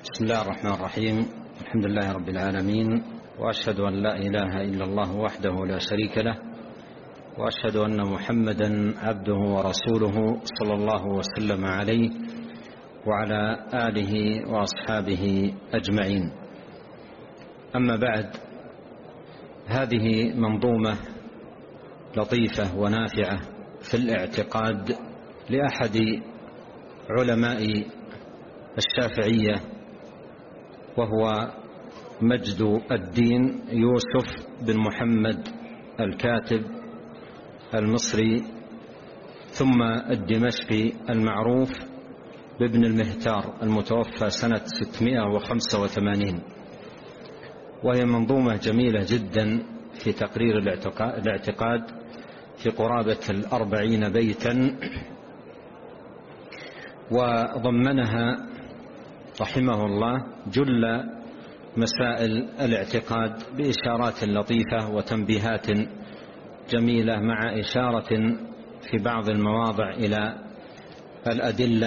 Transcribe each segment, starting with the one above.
بسم الله الرحمن الرحيم. الحمد لله رب العالمين، وأشهد أن لا إله إلا الله وحده لا شريك له، وأشهد أن محمدا عبده ورسوله صلى الله وسلم عليه وعلى آله وأصحابه أجمعين. أما بعد، هذه منظومة لطيفة ونافعة في الاعتقاد لأحد علماء الشافعية، وهو مجد الدين يوسف بن محمد الكاتب المصري ثم الدمشقي المعروف بابن المهتار، المتوفى سنة 685. وهي منظومة جميلة جدا في تقرير الاعتقاد في قرابة 40 بيتا، وضمنها رحمه الله جل مسائل الاعتقاد بإشارات لطيفة وتنبيهات جميلة، مع إشارة في بعض المواضع إلى الأدلة.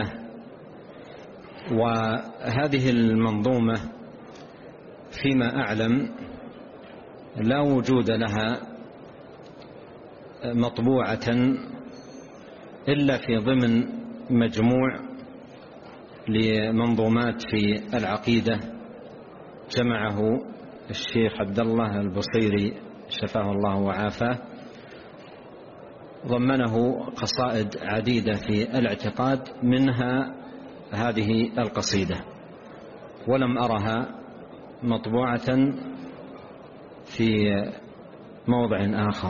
وهذه المنظومة فيما أعلم لا وجود لها مطبوعة إلا في ضمن مجموع لمنظومات في العقيدة جمعه الشيخ عبد الله البصيري شفاه الله وعافاه، ضمنه قصائد عديدة في الاعتقاد، منها هذه القصيدة، ولم أرها مطبوعة في موضع آخر.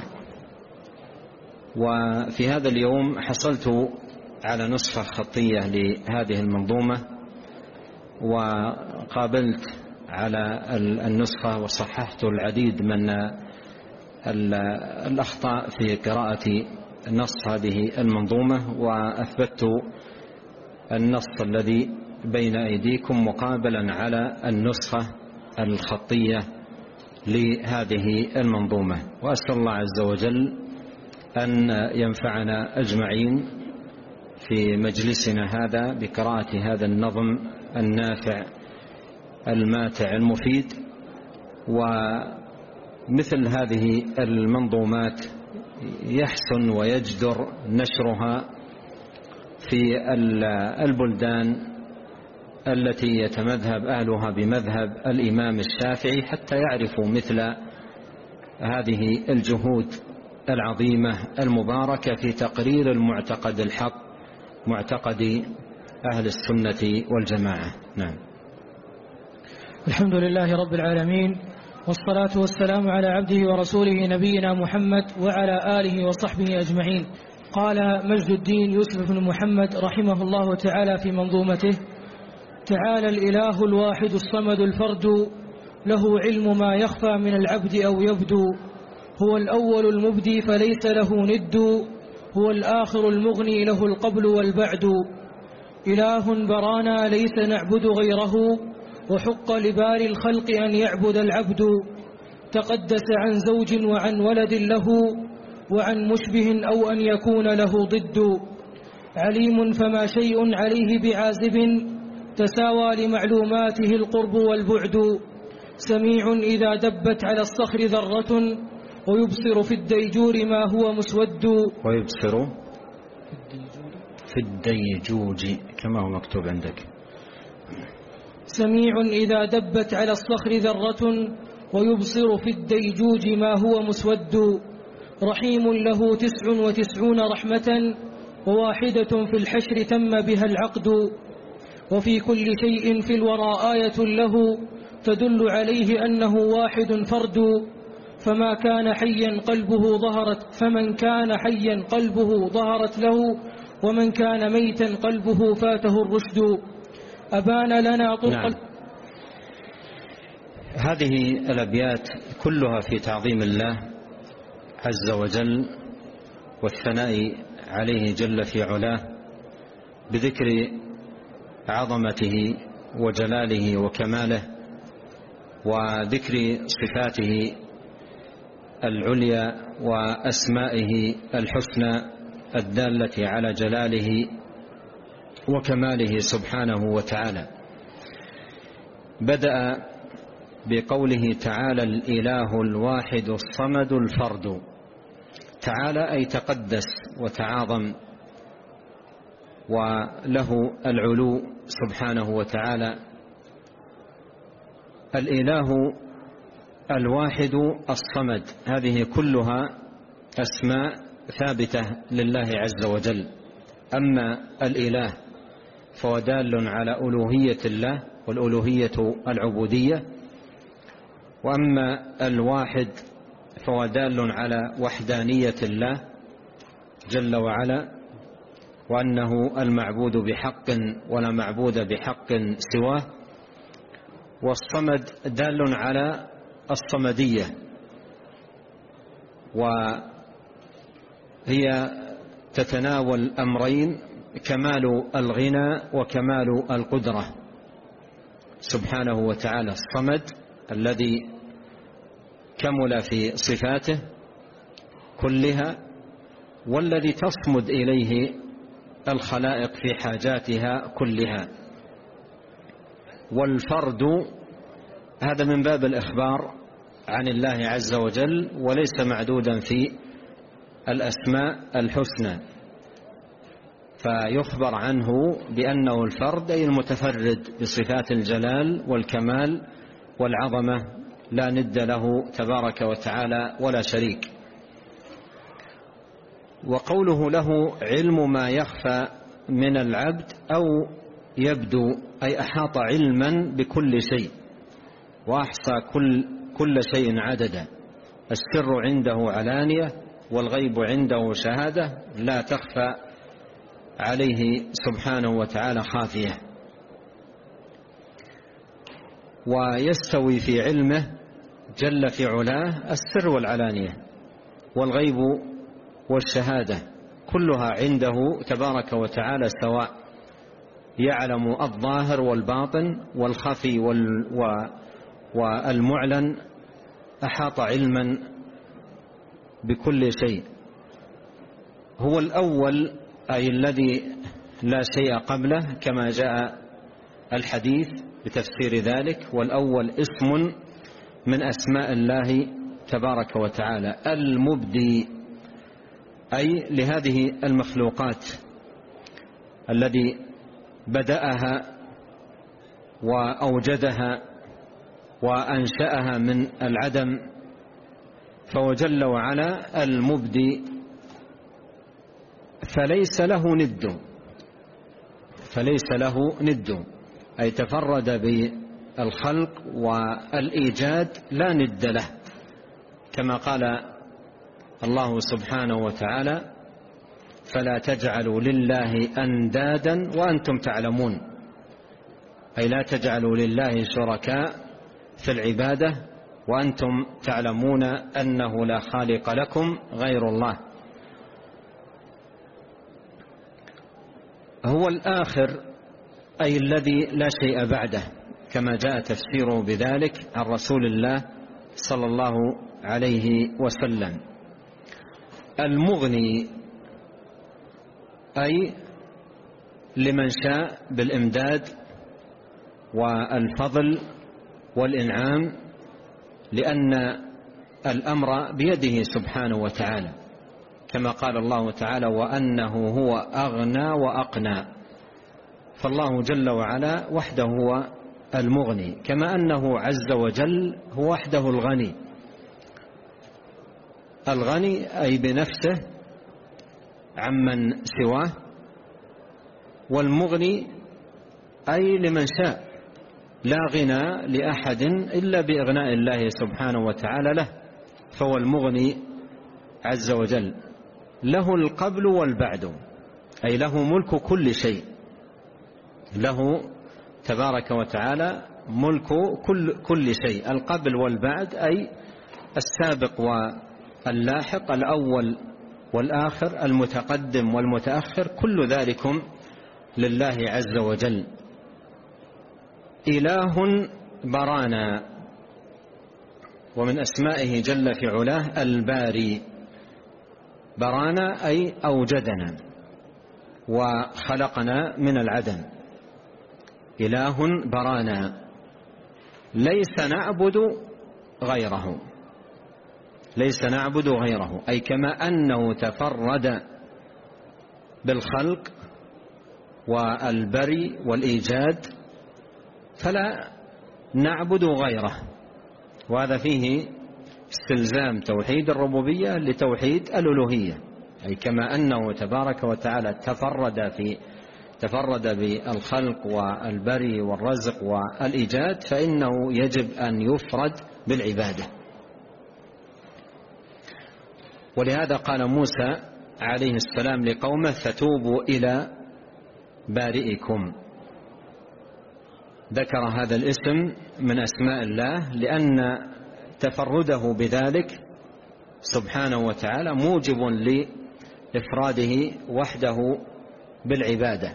وفي هذا اليوم حصلت على نسخة خطية لهذه المنظومة، وقابلت على النسخة وصححت العديد من الأخطاء في قراءة نص هذه المنظومة، وأثبت النص الذي بين أيديكم مقابلا على النسخة الخطية لهذه المنظومة. وأسأل الله عز وجل أن ينفعنا أجمعين في مجلسنا هذا بقراءة هذا النظم النافع الماتع المفيد. ومثل هذه المنظومات يحسن ويجدر نشرها في البلدان التي يتمذهب أهلها بمذهب الإمام الشافعي، حتى يعرفوا مثل هذه الجهود العظيمة المباركة في تقرير المعتقد الحق، معتقد أهل السنة والجماعة. نعم. الحمد لله رب العالمين، والصلاة والسلام على عبده ورسوله نبينا محمد وعلى آله وصحبه أجمعين. قال مجد الدين يوسف بن محمد رحمه الله تعالى في منظومته: تعالى الإله الواحد الصمد الفرد، له علم ما يخفى من العبد أو يبدو، هو الأول المبدي فليس له ند، هو الآخر المغني له القبل والبعد، إله برانا ليس نعبد غيره، وحق لباري الخلق أن يعبد العبد، تقدس عن زوج وعن ولد له، وعن مشبه أو أن يكون له ضد، عليم فما شيء عليه بعازب، تساوى لمعلوماته القرب والبعد، سميع إذا دبت على الصخر ذرة، ويبصر في الديجور ما هو مسود. ويبصر في الديجوج كما هو مكتوب عندك. سميع إذا دبت على الصخر ذرة، ويبصر في الديجوج ما هو مسود، رحيم له 99 رحمة، وواحدة في الحشر تم بها العقد، وفي كل شيء في الورى آية له، تدل عليه أنه واحد فرد، فمن كان حيا قلبه ظهرت له، ومن كان ميتا قلبه فاته الرشد، أبان لنا طرق. نعم. هذه الأبيات كلها في تعظيم الله عز وجل والثناء عليه جل في علاه، بذكر عظمته وجلاله وكماله، وذكر صفاته العليا وأسمائه الحسنى الدالة على جلاله وكماله سبحانه وتعالى. بدأ بقوله تعالى: الإله الواحد الصمد الفرد. تعالى أي تقدس وتعاظم وله العلو سبحانه وتعالى. الإله الواحد الصمد، هذه كلها أسماء ثابتة لله عز وجل. أما الإله فهو دال على ألوهية الله، والألوهية العبودية. وأما الواحد فهو دال على وحدانية الله جل وعلا، وأنه المعبود بحق ولا معبود بحق سواه. والصمد دال على الصمدية، وهي تتناول أمرين: كمال الغنى وكمال القدرة سبحانه وتعالى. الصمد الذي كمل في صفاته كلها، والذي تصمد إليه الخلائق في حاجاتها كلها. والفرد هذا من باب الإخبار عن الله عز وجل، وليس معدودا في الأسماء الحسنى، فيخبر عنه بأنه الفرد أي المتفرد بصفات الجلال والكمال والعظمة، لا ند له تبارك وتعالى ولا شريك. وقوله له علم ما يخفى من العبد أو يبدو، أي أحاط علما بكل شيء وأحصى كل شيء عددا. السر عنده علانية والغيب عنده شهادة، لا تخفى عليه سبحانه وتعالى خافية. ويستوي في علمه جل في علاه السر والعلانية والغيب والشهادة، كلها عنده تبارك وتعالى سواء، يعلم الظاهر والباطن والخفي والمعلن، أحاط علما بكل شيء. هو الأول أي الذي لا شيء قبله، كما جاء الحديث بتفسير ذلك. والأول اسم من أسماء الله تبارك وتعالى. المبدي أي لهذه المخلوقات الذي بدأها وأوجدها وأنشأها من العدم، فهو جل وعلا المبدي، فليس له ند، أي تفرد بالخلق والإيجاد لا ند له، كما قال الله سبحانه وتعالى: فلا تجعلوا لله أندادا وأنتم تعلمون، أي لا تجعلوا لله شركاء في العبادة وأنتم تعلمون أنه لا خالق لكم غير الله. هو الآخر أي الذي لا شيء بعده، كما جاء تفسيره بذلك عن رسول الله صلى الله عليه وسلم. المغني أي لمن شاء بالإمداد والفضل والإنعام، لأن الأمر بيده سبحانه وتعالى، كما قال الله تعالى: وأنه هو أغنى وأقنى. فالله جل وعلا وحده هو المغني، كما أنه عز وجل هو وحده الغني. الغني أي بنفسه عمن سواه، والمغني أي لمن شاء، لا غنى لأحد إلا بإغناء الله سبحانه وتعالى له، فهو المغني عز وجل. له القبل والبعد، أي له ملك كل شيء، له تبارك وتعالى ملك كل شيء. القبل والبعد أي السابق واللاحق، الأول والآخر، المتقدم والمتأخر، كل ذلكم لله عز وجل. إله برانا، ومن أسمائه جل في علاه الباري. برانا أي أوجدنا وخلقنا من العدم. إله برانا ليس نعبد غيره، ليس نعبد غيره، أي كما أنه تفرد بالخلق والبري والإيجاد فلا نعبد غيره. وهذا فيه استلزام توحيد الربوبية لتوحيد الألوهية، أي كما أنه تبارك وتعالى تفرد بالخلق والبري والرزق والإيجاد، فإنه يجب أن يفرد بالعبادة. ولهذا قال موسى عليه السلام لقومه: فتوبوا إلى بارئكم. ذكر هذا الاسم من أسماء الله لأن تفرده بذلك سبحانه وتعالى موجب لإفراده وحده بالعبادة.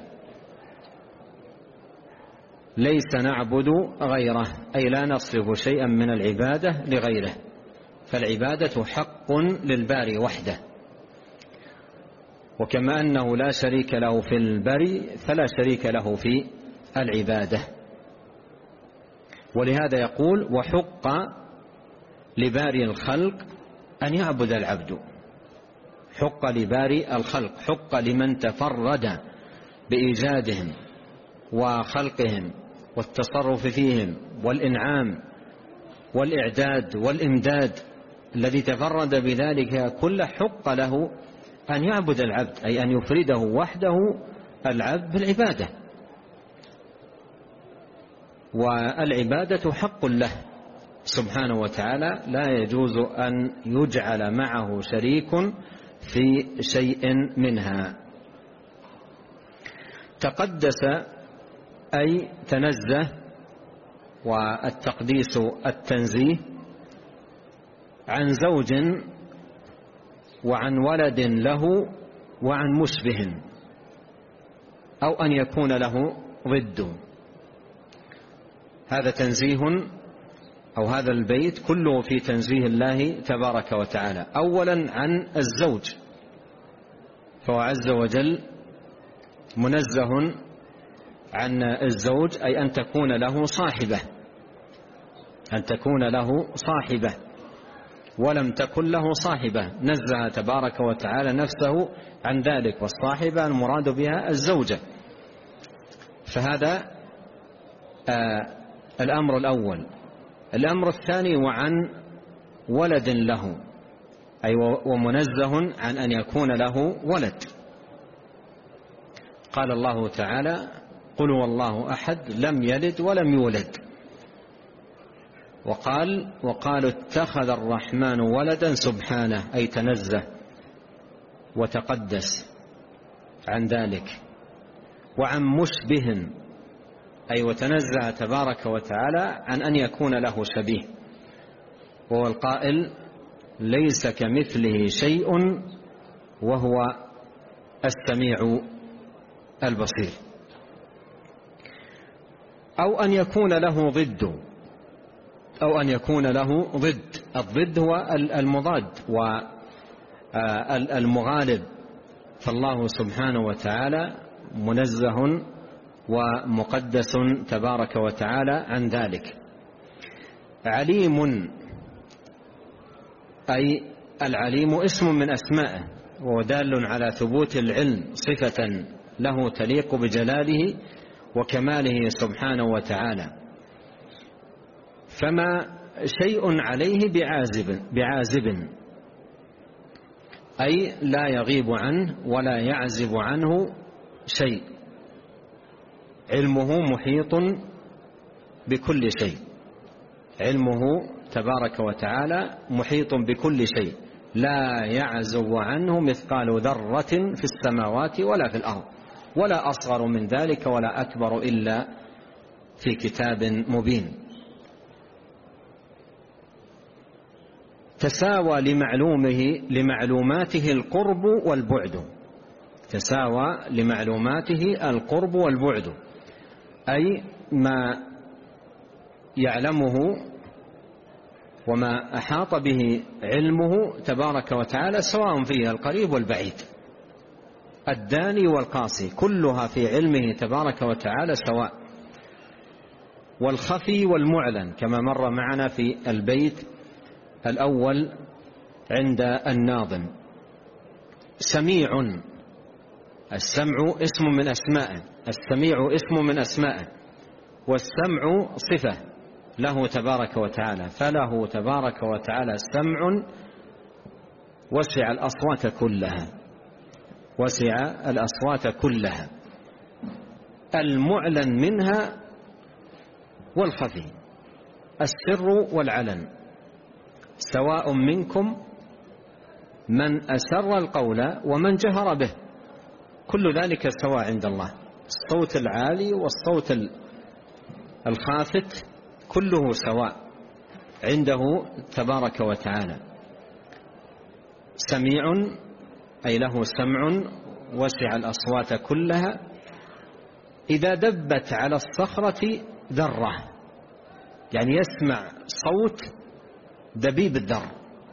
ليس نعبد غيره، أي لا نصرف شيئا من العبادة لغيره، فالعبادة حق للباري وحده، وكما أنه لا شريك له في البري فلا شريك له في العبادة. ولهذا يقول: وحق لباري الخلق أن يعبد العبد. حق لباري الخلق، حق لمن تفرد بإيجادهم وخلقهم والتصرف فيهم والإنعام والإعداد والإمداد، الذي تفرد بذلك كله حق له أن يعبد العبد، أي أن يفرده وحده العبد بالعبادة، والعبادة حق له سبحانه وتعالى، لا يجوز أن يجعل معه شريك في شيء منها. تقدس أي تنزه، والتقديس التنزيه، عن زوج وعن ولد له وعن مشبه، أو أن يكون له ضد. هذا تنزيه، أو هذا البيت كله في تنزيه الله تبارك وتعالى. أولا عن الزوج، فهو عز وجل منزه عن الزوج، أي أن تكون له صاحبة، أن تكون له صاحبة، ولم تكن له صاحبة، نزه تبارك وتعالى نفسه عن ذلك، والصاحبة المراد بها الزوجة. فهذا الأمر الأول. الأمر الثاني: وعن ولد له، أي ومنزه عن أن يكون له ولد. قال الله تعالى: قل هو الله أحد لم يلد ولم يولد. وقالوا اتخذ الرحمن ولدا سبحانه، أي تنزه وتقدس عن ذلك. وعن مشبه، أي وتنزه تبارك وتعالى عن أن يكون له شبيه، وهو القائل: ليس كمثله شيء وهو السميع البصير. أو أن يكون له ضد، أو أن يكون له ضد. الضد هو المضاد والمغالب، فالله سبحانه وتعالى منزه ومقدس تبارك وتعالى عن ذلك. عليم، أي العليم اسم من أسمائه، وهو دال على ثبوت العلم صفة له تليق بجلاله وكماله سبحانه وتعالى. فما شيء عليه بعازب، أي لا يغيب عنه ولا يعزب عنه شيء. علمه محيط بكل شيء، علمه تبارك وتعالى محيط بكل شيء، لا يعزب عنه مثقال ذرة في السماوات ولا في الأرض، ولا أصغر من ذلك ولا أكبر إلا في كتاب مبين. تساوى لمعلوماته القرب والبعد، تساوى لمعلوماته القرب والبعد، أي ما يعلمه وما أحاط به علمه تبارك وتعالى سواء فيه القريب والبعيد، الداني والقاصي، كلها في علمه تبارك وتعالى سواء. والخفي والمعلن كما مر معنا في البيت الأول عند الناظم. سميع، السمع اسم من أسمائه، السميع اسم من أسمائه، والسمع صفة له تبارك وتعالى، فله تبارك وتعالى سمع وسع الأصوات كلها، وسع الأصوات كلها، المعلن منها والخفي، السر والعلن، سواء منكم من أسر القول ومن جهر به، كل ذلك سواء عند الله، الصوت العالي والصوت الخافت كله سواء عنده تبارك وتعالى. سميع أي له سمع وسع الأصوات كلها، إذا دبت على الصخرة ذرة، يعني يسمع صوت دبيب الذر،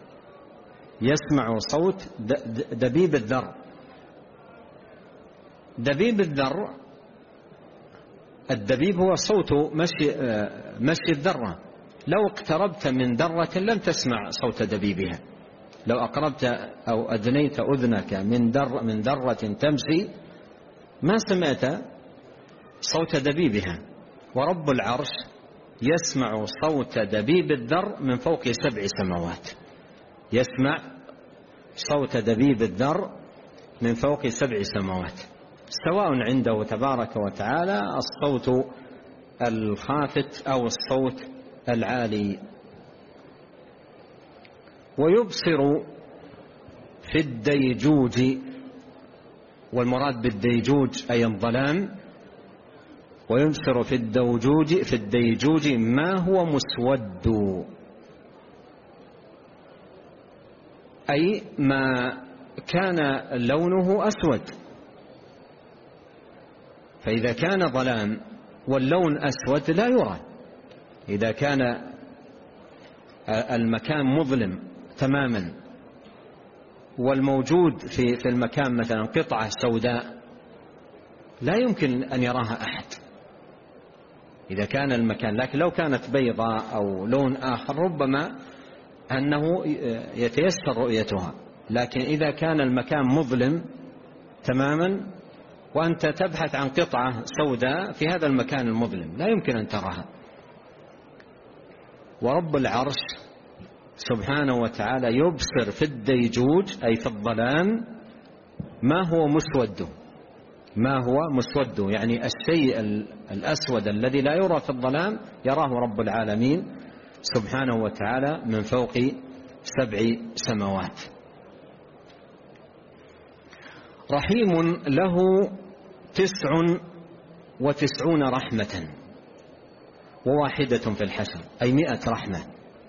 يسمع صوت دبيب الذر. دبيب الذر، الدبيب هو صوت مشي الذرة، لو اقتربت من ذرة لم تسمع صوت دبيبها، لو أقربت أو أدنيت أذنك من ذرة تمشي ما سمعت صوت دبيبها. ورب العرش يسمع صوت دبيب الذر من فوق 7 سماوات، يسمع صوت دبيب الذر من فوق 7 سماوات، سواء عنده تبارك وتعالى الصوت الخافت أو الصوت العالي. ويبصر في الديجوج، والمراد بالديجوج أي الظلام، ويبصر في الديجوج ما هو مسود، أي ما كان لونه أسود، فإذا كان ظلام واللون أسود لا يرى. إذا كان المكان مظلم تماما والموجود في المكان مثلا قطعة سوداء لا يمكن أن يراها أحد إذا كان المكان، لكن لو كانت بيضاء أو لون آخر ربما أنه يتيسر رؤيتها. لكن إذا كان المكان مظلم تماما وأنت تبحث عن قطعة سوداء في هذا المكان المظلم لا يمكن أن تراها. ورب العرش سبحانه وتعالى يبصر في الديجوج أي في الظلام ما هو مسود، ما هو مسود يعني الشيء الأسود الذي لا يرى في الظلام يراه رب العالمين سبحانه وتعالى من فوق 7 سماوات. رحيم له 99 رحمة وواحدة في الحشر، أي 100 رحمة،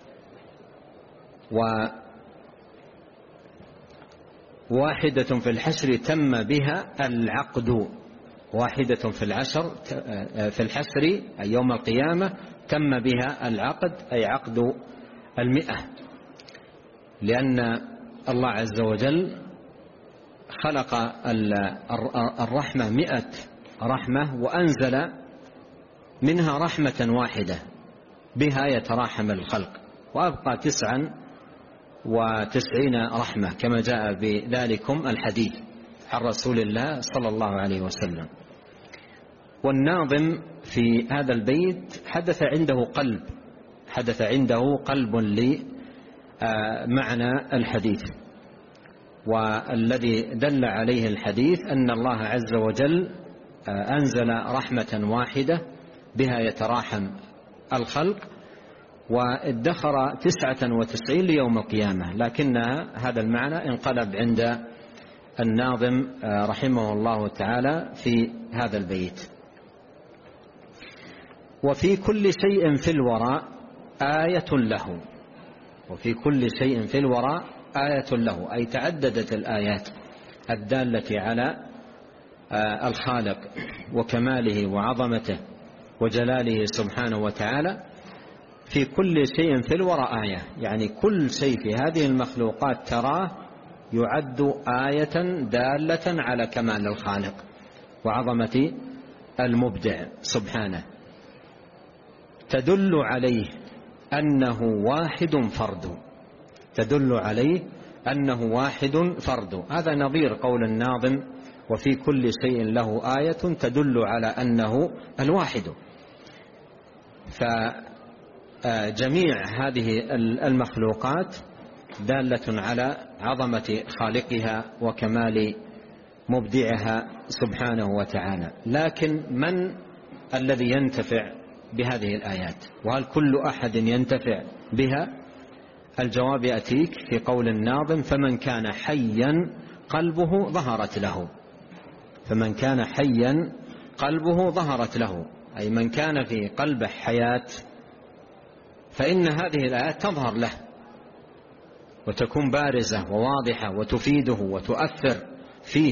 وواحدة في الحشر تم بها العقد، واحدة في الحشر أي يوم القيامة تم بها العقد أي عقد 100، لأن الله عز وجل خلق الرحمة 100 رحمة وأنزل منها رحمة واحدة بها يتراحم الخلق، وأبقى 99 رحمة كما جاء بذلكم الحديث عن رسول الله صلى الله عليه وسلم. والناظم في هذا البيت حدث عنده قلب لمعنى الحديث، والذي دل عليه الحديث أن الله عز وجل أنزل رحمة واحدة بها يتراحم الخلق، وادخر 99 ليوم القيامة، لكن هذا المعنى انقلب عند الناظم رحمه الله تعالى في هذا البيت. وفي كل شيء في الوراء آية له، وفي كل شيء في الوراء آية له، أي تعددت الآيات الدالة على الخالق وكماله وعظمته وجلاله سبحانه وتعالى. في كل شيء في الوراء آية، يعني كل شيء في هذه المخلوقات تراه يعد آية دالة على كمال الخالق وعظمة المبدع سبحانه. تدل عليه أنه واحد فرد، تدل عليه أنه واحد فرد. هذا نظير قول الناظم: وفي كل شيء له آية تدل على أنه الواحد. فجميع هذه المخلوقات دالة على عظمة خالقها وكمال مبدعها سبحانه وتعالى. لكن من الذي ينتفع بهذه الآيات؟ وهل كل أحد ينتفع بها؟ الجواب يأتيك في قول الناظم: فمن كان حيا قلبه ظهرت له. فمن كان حيا قلبه ظهرت له، أي من كان في قلبه حياة فإن هذه الآيات تظهر له وتكون بارزة وواضحة وتفيده وتؤثر فيه.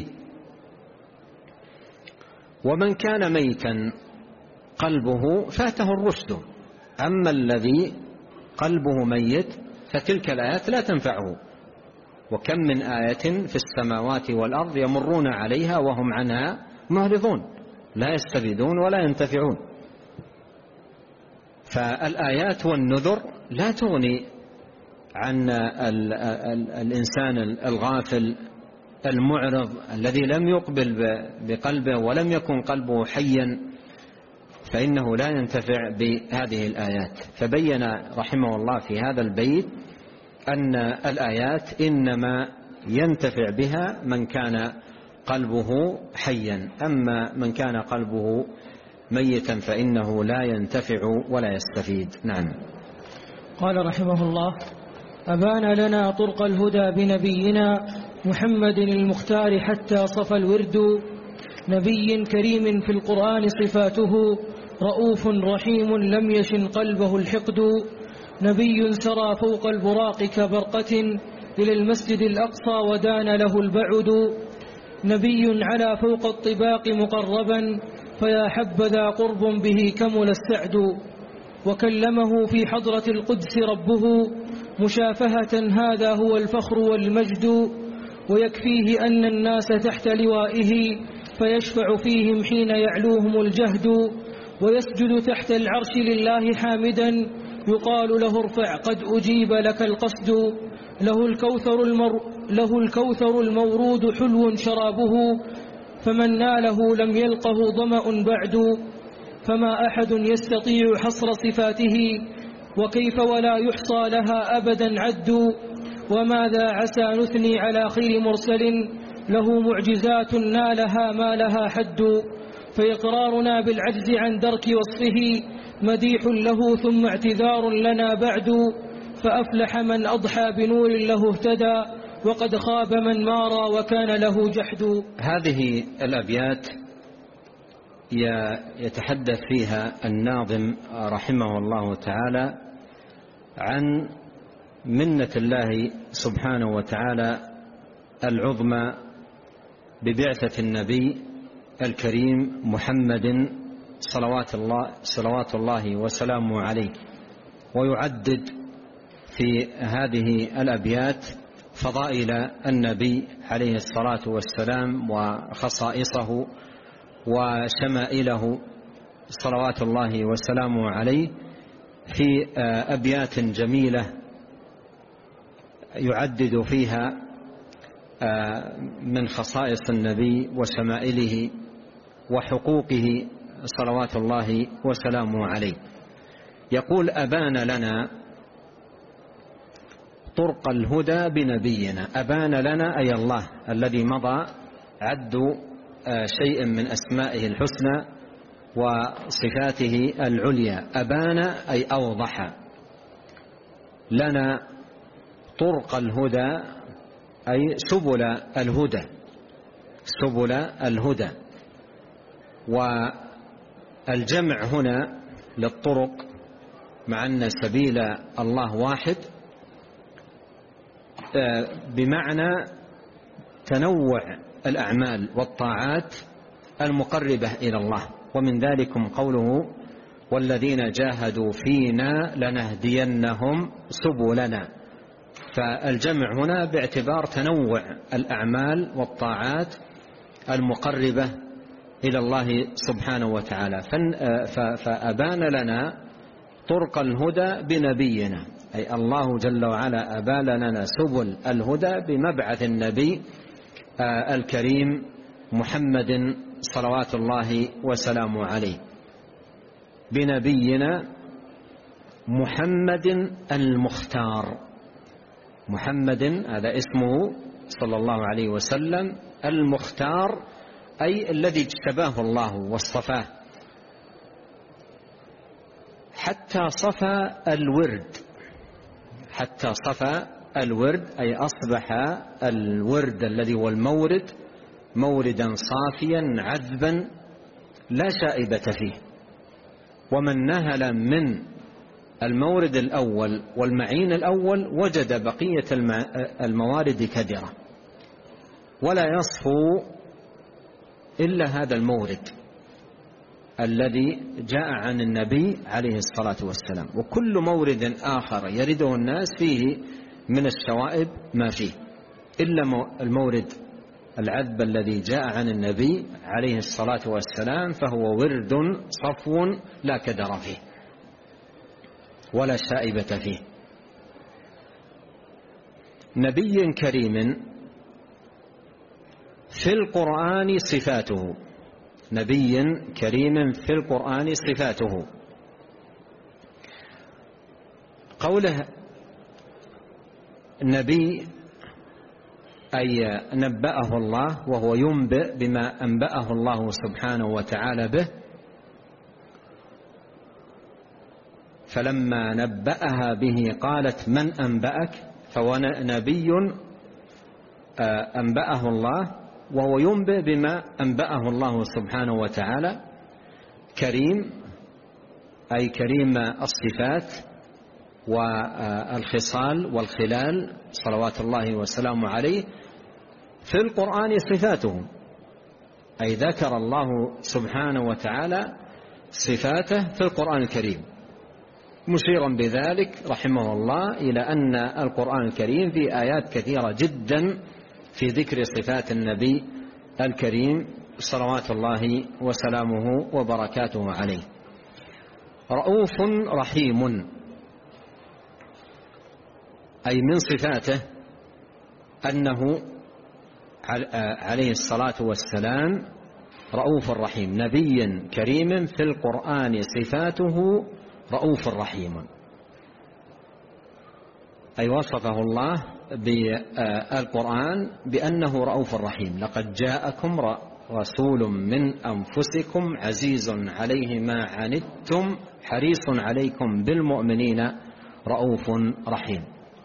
ومن كان ميتا قلبه فاته الرشد. أما الذي قلبه ميت فتلك الآيات لا تنفعه. وكم من آية في السماوات والأرض يمرون عليها وهم عنها معرضون، لا يستفيدون ولا ينتفعون. فالآيات والنذر لا تغني عن الإنسان الغافل المعرض الذي لم يقبل بقلبه ولم يكن قلبه حيا، فإنه لا ينتفع بهذه الآيات. فبين رحمه الله في هذا البيت أن الآيات إنما ينتفع بها من كان قلبه حيا، أما من كان قلبه ميتا فإنه لا ينتفع ولا يستفيد. نعم. قال رحمه الله: أبان لنا طرق الهدى بنبينا محمد المختار حتى صفى الورد. نبي كريم في القرآن صفاته، رؤوف رحيم لم يشن قلبه الحقد. نبي سرى فوق البراق كبرقة إلى المسجد الأقصى ودان له البعد. نبي على فوق الطباق مقربا، فيا حبذا قرب به كمل السعد. وكلمه في حضرة القدس ربه مشافهة، هذا هو الفخر والمجد. ويكفيه أن الناس تحت لوائه، فيشفع فيهم حين يعلوهم الجهد. ويسجد تحت العرش لله حامدا، يقال له ارفع قد أجيب لك القصد. له الكوثر المورود حلو شرابه، فمن ناله لم يلقه ظمأ بعد. فما أحد يستطيع حصر صفاته، وكيف ولا يحصى لها أبدا عد. وماذا عسى نثني على خير مرسل، له معجزات نالها ما لها حد. فإقرارنا بالعجز عن درك وصفه مديح له ثم اعتذار لنا بعد. فأفلح من أضحى بنور له اهتدى، وقد خاب من مارى وكان له جحد. هذه الأبيات يتحدث فيها الناظم رحمه الله تعالى عن منة الله سبحانه وتعالى العظمى ببعثة النبي الكريم محمد صلوات الله وسلامه عليه. ويعدد في هذه الأبيات فضائل النبي عليه الصلاة والسلام وخصائصه وشمائله صلوات الله وسلامه عليه في أبيات جميلة يعدد فيها من خصائص النبي وشمائله وحقوقه صلوات الله وسلامه عليه. يقول: أبان لنا طرق الهدى بنبينا. أبان لنا أي الله الذي مضى عد شيء من أسمائه الحسنى وصفاته العليا. أبان أي أوضح لنا طرق الهدى أي سبل الهدى، سبل الهدى. والجمع هنا للطرق مع أن سبيل الله واحد بمعنى تنوع الأعمال والطاعات المقربة إلى الله. ومن ذلكم قوله: والذين جاهدوا فينا لنهدينهم سبلنا. فالجمع هنا باعتبار تنوع الأعمال والطاعات المقربة إلى الله سبحانه وتعالى. فأبان لنا طرق الهدى بنبينا، أي الله جل وعلا أبان لنا سبل الهدى بمبعث النبي الكريم محمد صلوات الله وسلامه عليه، بنبينا محمد المختار. محمد هذا اسمه صلى الله عليه وسلم، المختار أي الذي اجتباه الله واصطفاه حتى صفى الورد، حتى صفى الورد أي أصبح الورد الذي هو المورد موردا صافيا عذبا لا شائبة فيه. ومن نهل من المورد الأول والمعين الأول وجد بقية الموارد كدرة، ولا يصفو إلا هذا المورد الذي جاء عن النبي عليه الصلاة والسلام. وكل مورد آخر يرده الناس فيه من الشوائب ما فيه، إلا المورد العذب الذي جاء عن النبي عليه الصلاة والسلام، فهو ورد صفو لا كدر فيه ولا شائبة فيه. نبي كريم في القرآن صفاته، نبي كريم في القرآن صفاته. قوله نبي أي نبأه الله، وهو ينبئ بما أنبأه الله سبحانه وتعالى به، فلما نبأها به قالت من أنبأك، فهو نبي أنبأه الله وهو ينبئ بما أنبأه الله سبحانه وتعالى. كريم أي كريم الصفات والخصال والخلال صلوات الله وسلامه عليه. في القرآن صفاته أي ذكر الله سبحانه وتعالى صفاته في القرآن الكريم، مشيرا بذلك رحمه الله إلى أن القرآن الكريم في آيات كثيرة جدا في ذكر صفات النبي الكريم صلوات الله وسلامه وبركاته عليه. رؤوف رحيم أي من صفاته أنه عليه الصلاة والسلام رؤوف رحيم، نبي كريم في القرآن صفاته رؤوف رحيم، أي وصفه الله بالقرآن بأنه رؤوف رحيم. لقد جاءكم رسول من أنفسكم عزيز عليه ما عنتم حريص عليكم بالمؤمنين رؤوف رحيم.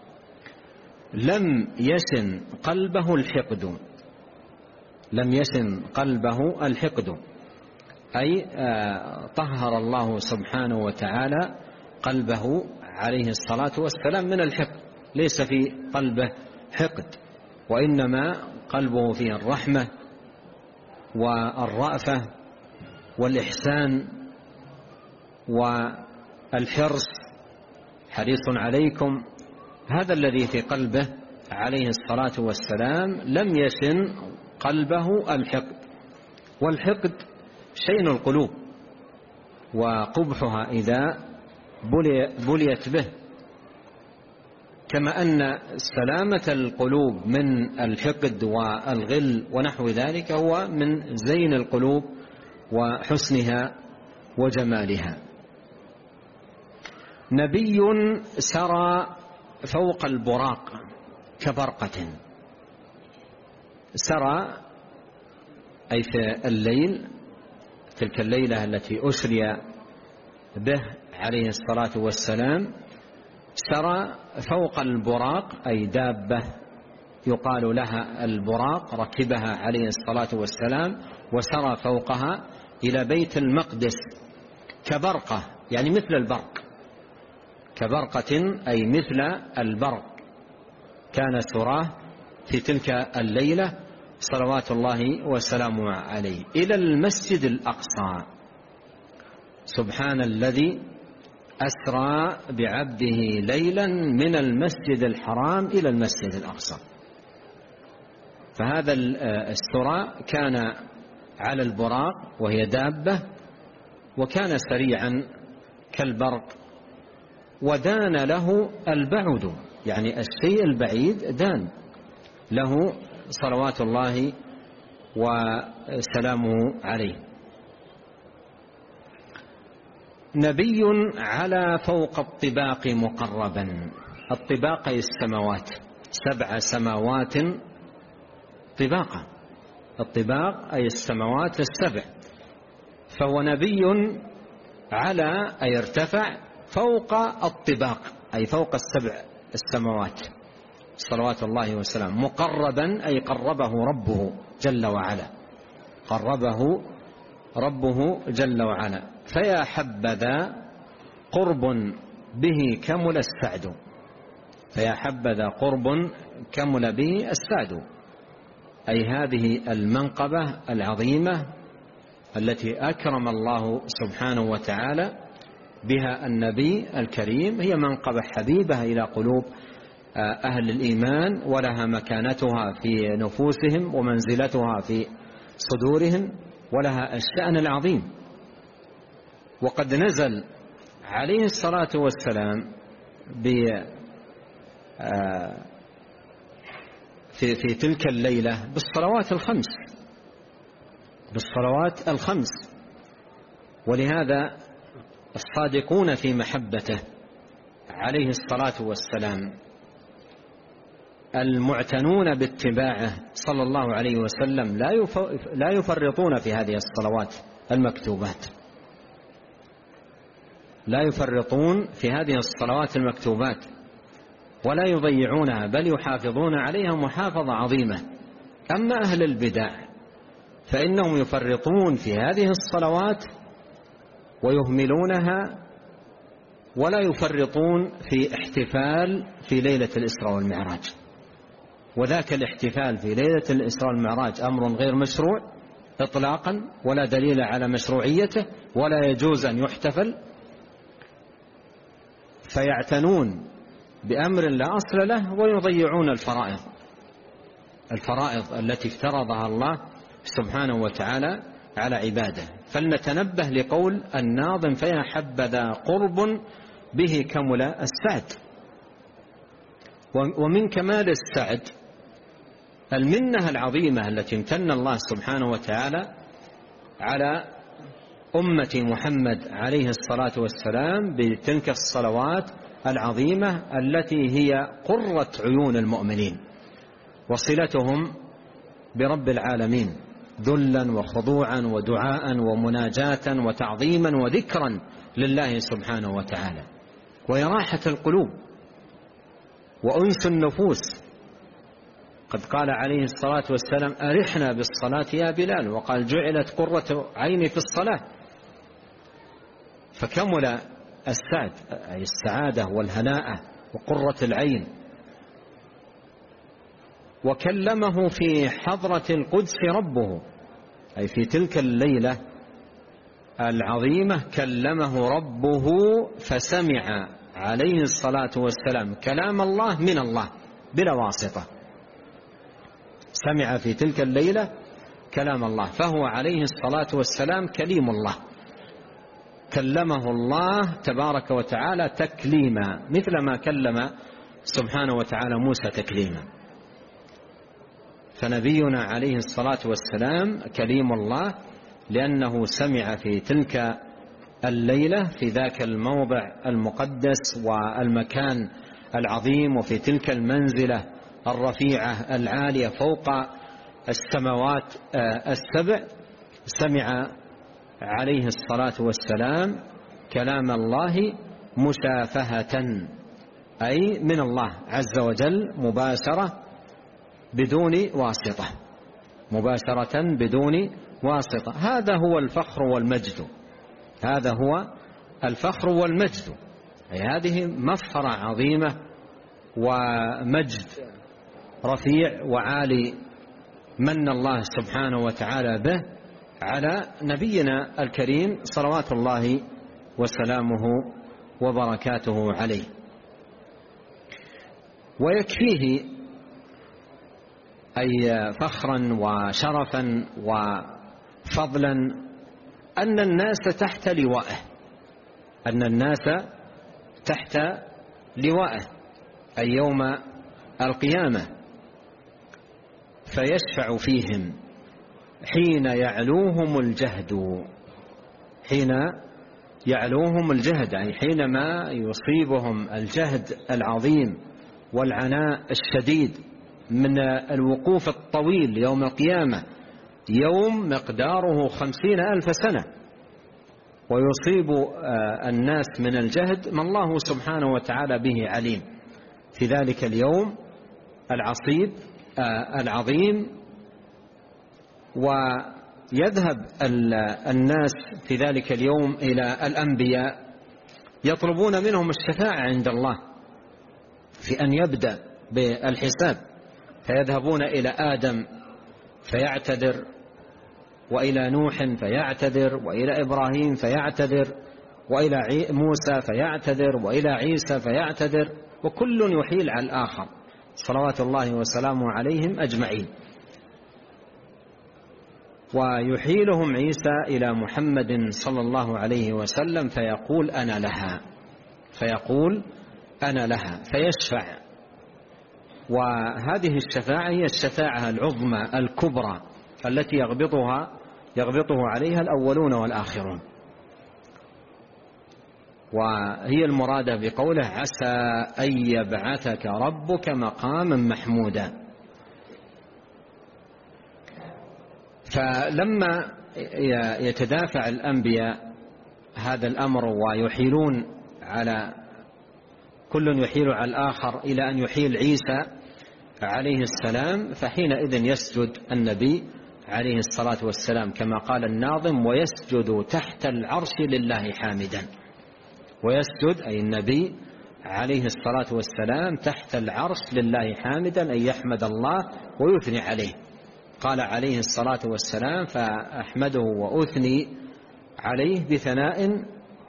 لم يسن قلبه الحقد، لم يسن قلبه الحقد أي طهر الله سبحانه وتعالى قلبه عليه الصلاة والسلام من الحقد، ليس في قلبه حقد، وإنما قلبه فيه الرحمة والرأفة والإحسان والحرص، حريص عليكم، هذا الذي في قلبه عليه الصلاة والسلام. لم يسن قلبه الحقد، والحقد شين القلوب وقبحها إذا بليت به، كما أن سلامة القلوب من الحقد والغل ونحو ذلك هو من زين القلوب وحسنها وجمالها. نبي سرى فوق البراق كبرقة، سرى أي في الليل، تلك الليلة التي أسري به عليه الصلاة والسلام، سرى فوق البراق أي دابة يقال لها البراق ركبها عليه الصلاة والسلام وسرى فوقها إلى بيت المقدس كبرقة، يعني مثل البرق، كبرقة أي مثل البرق كان سراه في تلك الليلة صلوات الله وسلامه عليه إلى المسجد الأقصى. سبحان الذي أسرى بعبده ليلا من المسجد الحرام إلى المسجد الأقصى. فهذا السرى كان على البراق وهي دابة، وكان سريعا كالبرق ودان له البعد، يعني الشيء البعيد دان له صلوات الله وسلامه عليه. نبي على فوق الطباق مقربا. الطباق أي السماوات، 7 سماوات طباقا. الطباق أي السماوات ال7، فهو نبي على أي ارتفع فوق الطباق أي فوق ال7 السماوات صلوات الله وسلامه. مقربا أي قربه ربه جل وعلا، قربه ربه جل وعلا. فيا حبذا قرب به كمل السعد، فيا حبذا قرب كمل به السعد، أي هذه المنقبة العظيمة التي أكرم الله سبحانه وتعالى بها النبي الكريم، هي منقبة حبيبة إلى قلوب أهل الإيمان، ولها مكانتها في نفوسهم ومنزلتها في صدورهم، ولها الشأن العظيم. وقد نزل عليه الصلاة والسلام في تلك الليلة بالصلوات الخمس، ولهذا الصادقون في محبته عليه الصلاة والسلام المعتنون باتباعه صلى الله عليه وسلم لا يفرطون في هذه الصلوات المكتوبات، لا يفرطون في هذه الصلوات المكتوبات ولا يضيعونها، بل يحافظون عليها محافظة عظيمة. أما أهل البدع فإنهم يفرطون في هذه الصلوات ويهملونها، ولا يفرطون في احتفال في ليلة الإسراء والمعراج. وذاك الاحتفال في ليلة الإسراء والمعراج أمر غير مشروع إطلاقا، ولا دليل على مشروعيته، ولا يجوز أن يحتفل. فيعتنون بأمر لا أصل له ويضيعون الفرائض التي افترضها الله سبحانه وتعالى على عباده. فلنتنبه لقول الناظم: فيا حبذا قرب به كمل السعد. ومن كمال السعد المنة العظيمة التي امتن الله سبحانه وتعالى على أمة محمد عليه الصلاة والسلام بتلك الصلوات العظيمة التي هي قرة عيون المؤمنين وصلتهم برب العالمين، ذلا وخضوعا ودعاء ومناجاة وتعظيما وذكرا لله سبحانه وتعالى، وإراحة القلوب وأنس النفوس. قد قال عليه الصلاة والسلام: أرحنا بالصلاة يا بلال، وقال: جعلت قرة عيني في الصلاة. فكمل السعد أي السعادة والهناءة وقرة العين. وكلمه في حضرة القدس ربه، أي في تلك الليلة العظيمة كلمه ربه فسمع عليه الصلاة والسلام كلام الله من الله بلا واسطة. سمع في تلك الليلة كلام الله، فهو عليه الصلاة والسلام كليم الله، كلمه الله تبارك وتعالى تكليما، مثل ما كلم سبحانه وتعالى موسى تكليما. فنبينا عليه الصلاة والسلام كليم الله، لأنه سمع في تلك الليلة في ذاك الموضع المقدس والمكان العظيم، وفي تلك المنزلة الرفيعة العالية فوق السماوات ال7، سمع عليه الصلاة والسلام كلام الله مشافهة، أي من الله عز وجل مباشرة بدون واسطة، مباشرة بدون واسطة. هذا هو الفخر والمجد، هذا هو الفخر والمجد، أي هذه مفخرة عظيمة ومجد رفيع وعالي من الله سبحانه وتعالى به على نبينا الكريم صلوات الله وسلامه وبركاته عليه. ويكفيه أي فخرا وشرفا وفضلا أن الناس تحت لوائه، أن الناس تحت لوائه أي يوم القيامة، فيشفع فيهم حين يعلوهم الجهد، حين يعلوهم الجهد أي حينما يصيبهم الجهد العظيم والعناء الشديد من الوقوف الطويل يوم القيامة، يوم مقداره 50,000 سنة، ويصيب الناس من الجهد ما الله سبحانه وتعالى به عليم في ذلك اليوم العصيب العظيم. ويذهب الناس في ذلك اليوم إلى الأنبياء يطلبون منهم الشفاعة عند الله في أن يبدأ بالحساب، فيذهبون إلى آدم فيعتذر، وإلى نوح فيعتذر، وإلى إبراهيم فيعتذر، وإلى موسى فيعتذر، وإلى عيسى فيعتذر، وكل يحيل على الآخر صلوات الله وسلامه عليهم أجمعين. ويحيلهم عيسى إلى محمد صلى الله عليه وسلم فيقول أنا لها، فيقول أنا لها، فيشفع. وهذه الشفاعة هي الشفاعة العظمى الكبرى التي يغبطه عليها الأولون والآخرون، وهي المرادة بقوله عسى أن يبعثك ربك مقاما محمودا. فلما يتدافع الأنبياء هذا الأمر ويحيلون على كل يحيل على الآخر إلى أن يحيل عيسى عليه السلام، فحينئذ يسجد النبي عليه الصلاة والسلام كما قال الناظم ويسجد تحت العرش لله حامدا. ويسجد أي النبي عليه الصلاة والسلام تحت العرش لله حامدا أي يحمد الله ويثني عليه. قال عليه الصلاة والسلام فأحمده وأثني عليه بثناء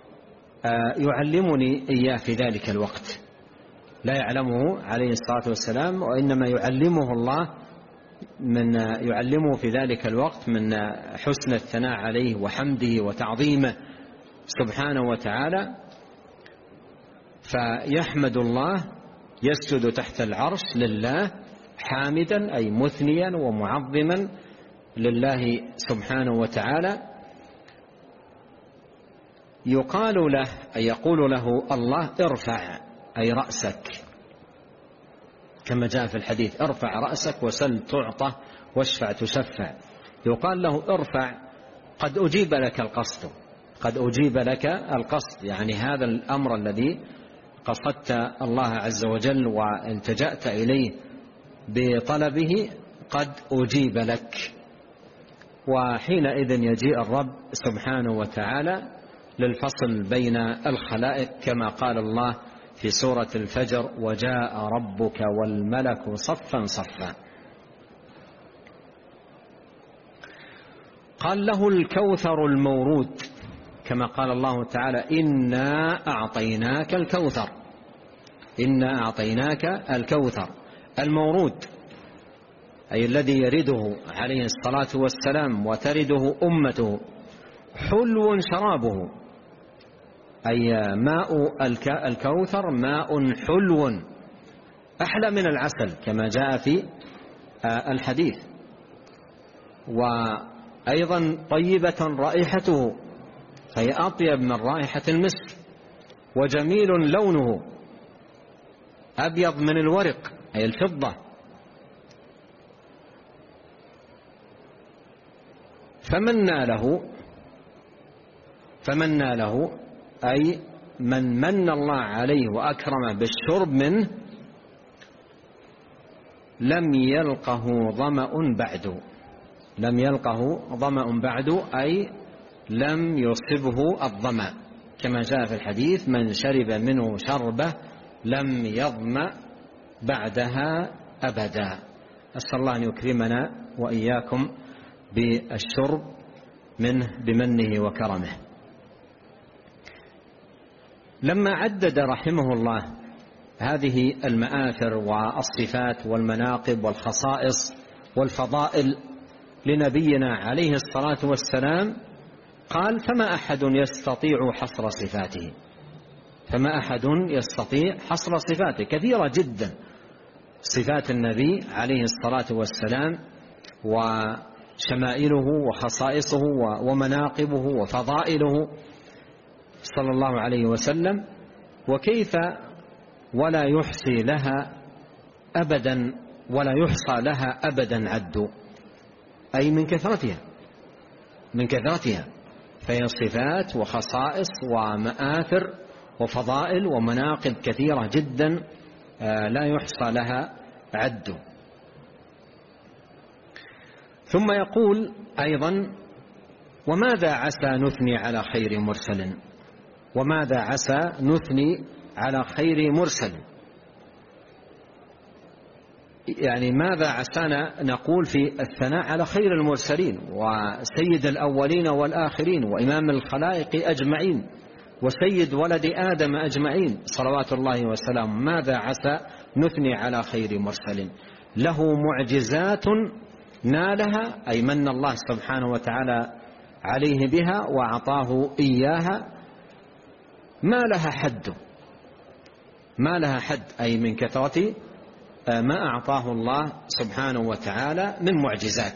يعلمني إياه في ذلك الوقت، لا يعلمه عليه الصلاة والسلام، وإنما يعلمه الله يعلمه في ذلك الوقت من حسن الثناء عليه وحمده وتعظيمه سبحانه وتعالى. فيحمد الله يسجد تحت العرش لله حامدا أي مثنيا ومعظما لله سبحانه وتعالى. يقال له أي يقول له الله ارفع أي رأسك، كما جاء في الحديث ارفع رأسك وسل تعطى واشفع تشفع. يقال له ارفع قد أجيب لك القصد، قد أجيب لك القصد، يعني هذا الأمر الذي قصدت الله عز وجل والتجأت إليه بطلبه قد أجيب لك. وحينئذ يجيء الرب سبحانه وتعالى للفصل بين الخلائق كما قال الله في سورة الفجر وجاء ربك والملك صفا صفا. قال له الكوثر المورود كما قال الله تعالى إنا أعطيناك الكوثر، إنا أعطيناك الكوثر المورود أي الذي يرده عليه الصلاة والسلام وترده أمته، حلو شرابه أي ماء الكوثر ماء حلو أحلى من العسل كما جاء في الحديث، وأيضا طيبة رائحته فهي أطيب من رائحة المسك، وجميل لونه أبيض من الورق أي الفضة. فمن له أي من من الله عليه وأكرمه بالشرب منه لم يلقه ظمأ بعد، لم يلقه ظمأ بعد أي لم يصبه الظمأ كما جاء في الحديث من شرب منه شربة لم يظمأ بعدها أبدا. أسأل الله أن يكرمنا وإياكم بالشرب منه بمنه وكرمه. لما عدد رحمه الله هذه المآثر والصفات والمناقب والخصائص والفضائل لنبينا عليه الصلاة والسلام قال فما أحد يستطيع حصر صفاته، فما أحد يستطيع حصر صفاته، كثيرة جدا صفات النبي عليه الصلاة والسلام وشمائله وخصائصه ومناقبه وفضائله صلى الله عليه وسلم، وكيف ولا يحصي لها أبدا ولا يحصى لها أبدا عد، أي من كثرتها، فهي صفات وخصائص ومآثر وفضائل ومناقب كثيرة جدا لا يحصى لها عد. ثم يقول أيضا: وماذا عسى نثني على خير مرسل، وماذا عسى نثني على خير مرسل، يعني ماذا عسانا نقول في الثناء على خير المرسلين وسيد الأولين والآخرين وإمام الخلائق أجمعين وسيد ولد آدم أجمعين صلوات الله وسلامه. ماذا عسى نثني على خير مرسل له معجزات نالها، أي من الله سبحانه وتعالى عليه بها وأعطاه إياها، ما لها حد، أي من كثرة ما أعطاه الله سبحانه وتعالى من معجزات.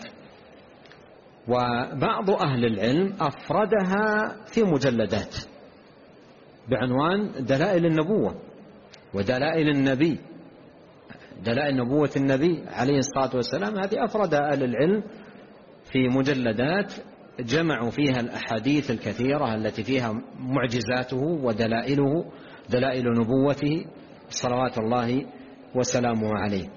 وبعض أهل العلم أفردها في مجلدات بعنوان دلائل النبوة ودلائل النبي، دلائل نبوة النبي عليه الصلاة والسلام. هذه أفردها أهل العلم في مجلدات جمعوا فيها الأحاديث الكثيرة التي فيها معجزاته ودلائله، دلائل نبوته صلوات الله وسلامه عليه.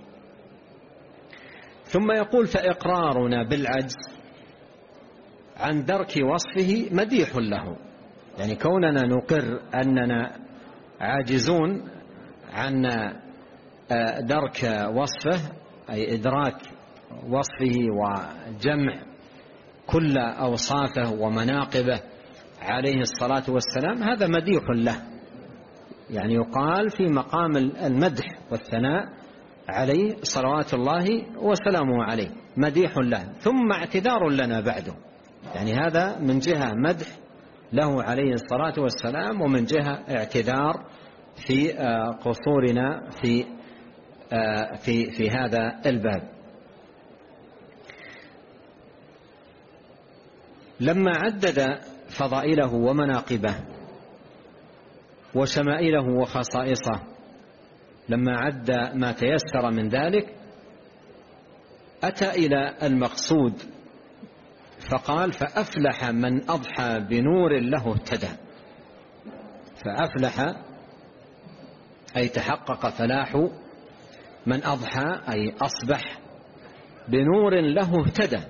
ثم يقول: فإقرارنا بالعجز عن درك وصفه مديح له، يعني كوننا نقر أننا عاجزون عن درك وصفه، أي إدراك وصفه وجمع كل أوصافه ومناقبه عليه الصلاة والسلام، هذا مديح له، يعني يقال في مقام المدح والثناء عليه صلوات الله وسلامه عليه، مديح له. ثم اعتذار لنا بعده، يعني هذا من جهة مدح له عليه الصلاة والسلام، ومن جهة اعتذار في قصورنا في هذا الباب. لما عدد فضائله ومناقبه وشمائله وخصائصه، لما عد ما تيسر من ذلك أتى إلى المقصود فقال: فأفلح من أضحى بنور له اهتدى. فأفلح أي تحقق فلاح من أضحى، أي أصبح بنور له اهتدى،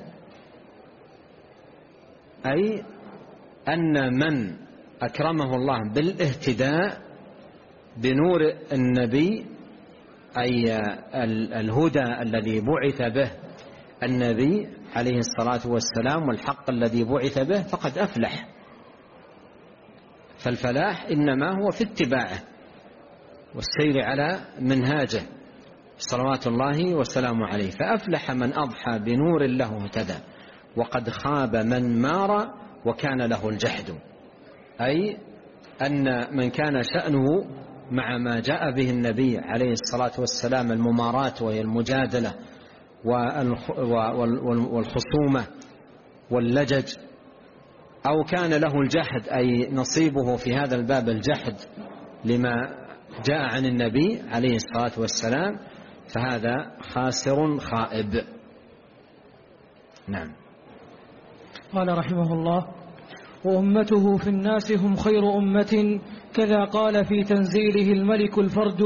أي أن من أكرمه الله بالاهتداء بنور النبي، أي الهدى الذي بعث به النبي عليه الصلاة والسلام والحق الذي بعث به، فقد أفلح. فالفلاح إنما هو في اتباعه والسير على منهاجه صلوات الله والسلام عليه. فأفلح من أضحى بنور له اهتدى، وقد خاب من مار وكان له الجحد، أي أن من كان شأنه مع ما جاء به النبي عليه الصلاة والسلام المماراة وهي المجادلة والخصومة واللجج، أو كان له الجحد، أي نصيبه في هذا الباب الجحد لما جاء عن النبي عليه الصلاة والسلام، فهذا خاسر خائب. نعم. قال رحمه الله: وأمته في الناس هم خير أمة، كذا قال في تنزيله الملك الفرد،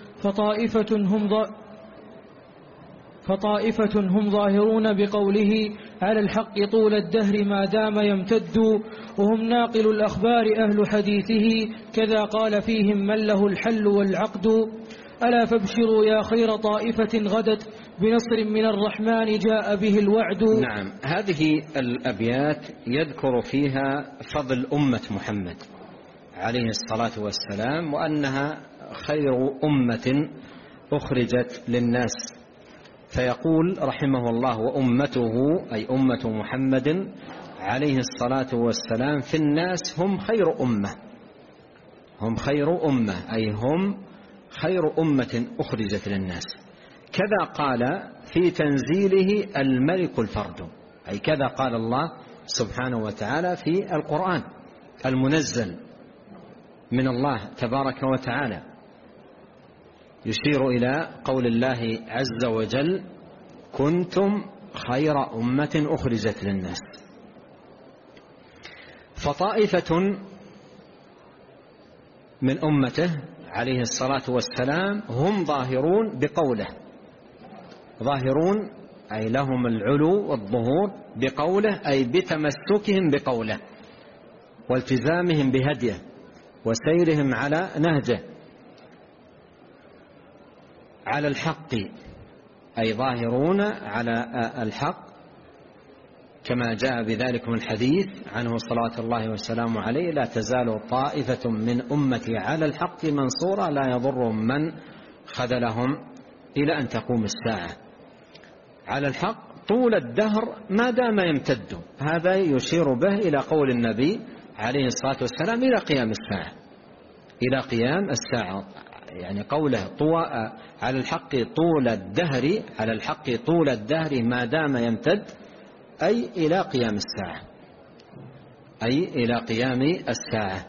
فطائفة هم ظاهرون بقوله على الحق طول الدهر ما دام يمتد، وهم ناقل الأخبار أهل حديثه، كذا قال فيهم من له الحل والعقد. ألا فابشروا يا خير طائفة غدت بنصر من الرحمن جاء به الوعد. نعم، هذه الأبيات يذكر فيها فضل أمة محمد عليه الصلاة والسلام، وأنها خير أمة أخرجت للناس. فيقول رحمه الله: وأمته أي أمة محمد عليه الصلاة والسلام في الناس هم خير أمة، هم خير أمة، أي هم خير أمة أخرجت للناس. كذا قال في تنزيله الملك الفرد، أي كذا قال الله سبحانه وتعالى في القرآن المنزل من الله تبارك وتعالى، يشير إلى قول الله عز وجل: كنتم خير أمة أخرجت للناس. فطائفة من أمته عليه الصلاة والسلام هم ظاهرون بقوله، ظاهرون أي لهم العلو والظهور بقوله، أي بتمسكهم بقوله والتزامهم بهديه وسيرهم على نهجه على الحق، أي ظاهرون على الحق كما جاء بذلك من حديث عنه صلوات الله والسلام عليه: لا تزال طائفة من أمتي على الحق منصورة لا يضرهم من خذلهم إلى أن تقوم الساعة. على الحق طول الدهر ما دام يمتد، هذا يشير به إلى قول النبي عليه الصلاة والسلام: إلى قيام الساعة، إلى قيام الساعة. يعني قوله على الحق طول الدهر، على الحق طول الدهر ما دام يمتد، أي إلى قيام الساعة، أي إلى قيام الساعة.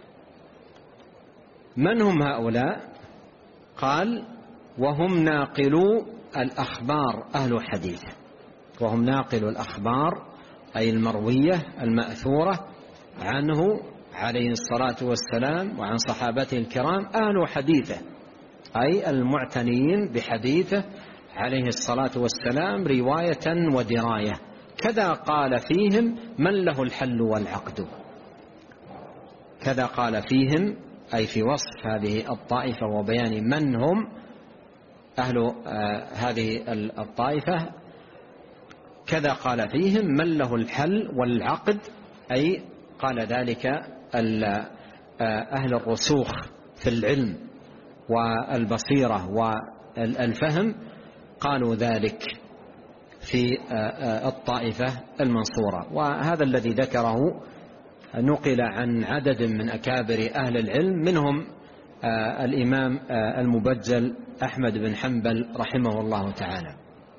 من هم هؤلاء؟ قال: وهم ناقلو الأخبار أهل حديث. وهم ناقل الأخبار أي المروية المأثورة عنه عليه الصلاة والسلام وعن صحابته الكرام أهل حديثه، أي المعتنين بحديثه عليه الصلاة والسلام رواية ودراية. كذا قال فيهم من له الحل والعقد. كذا قال فيهم أي في وصف هذه الطائفة وبيان من هم أهل هذه الطائفة. كذا قال فيهم من له الحل والعقد، أي قال ذلك أهل الرسوخ في العلم والبصيرة والفهم، قالوا ذلك في الطائفة المنصورة. وهذا الذي ذكره نقل عن عدد من أكابر أهل العلم، منهم الإمام المبجل أحمد بن حنبل رحمه الله تعالى.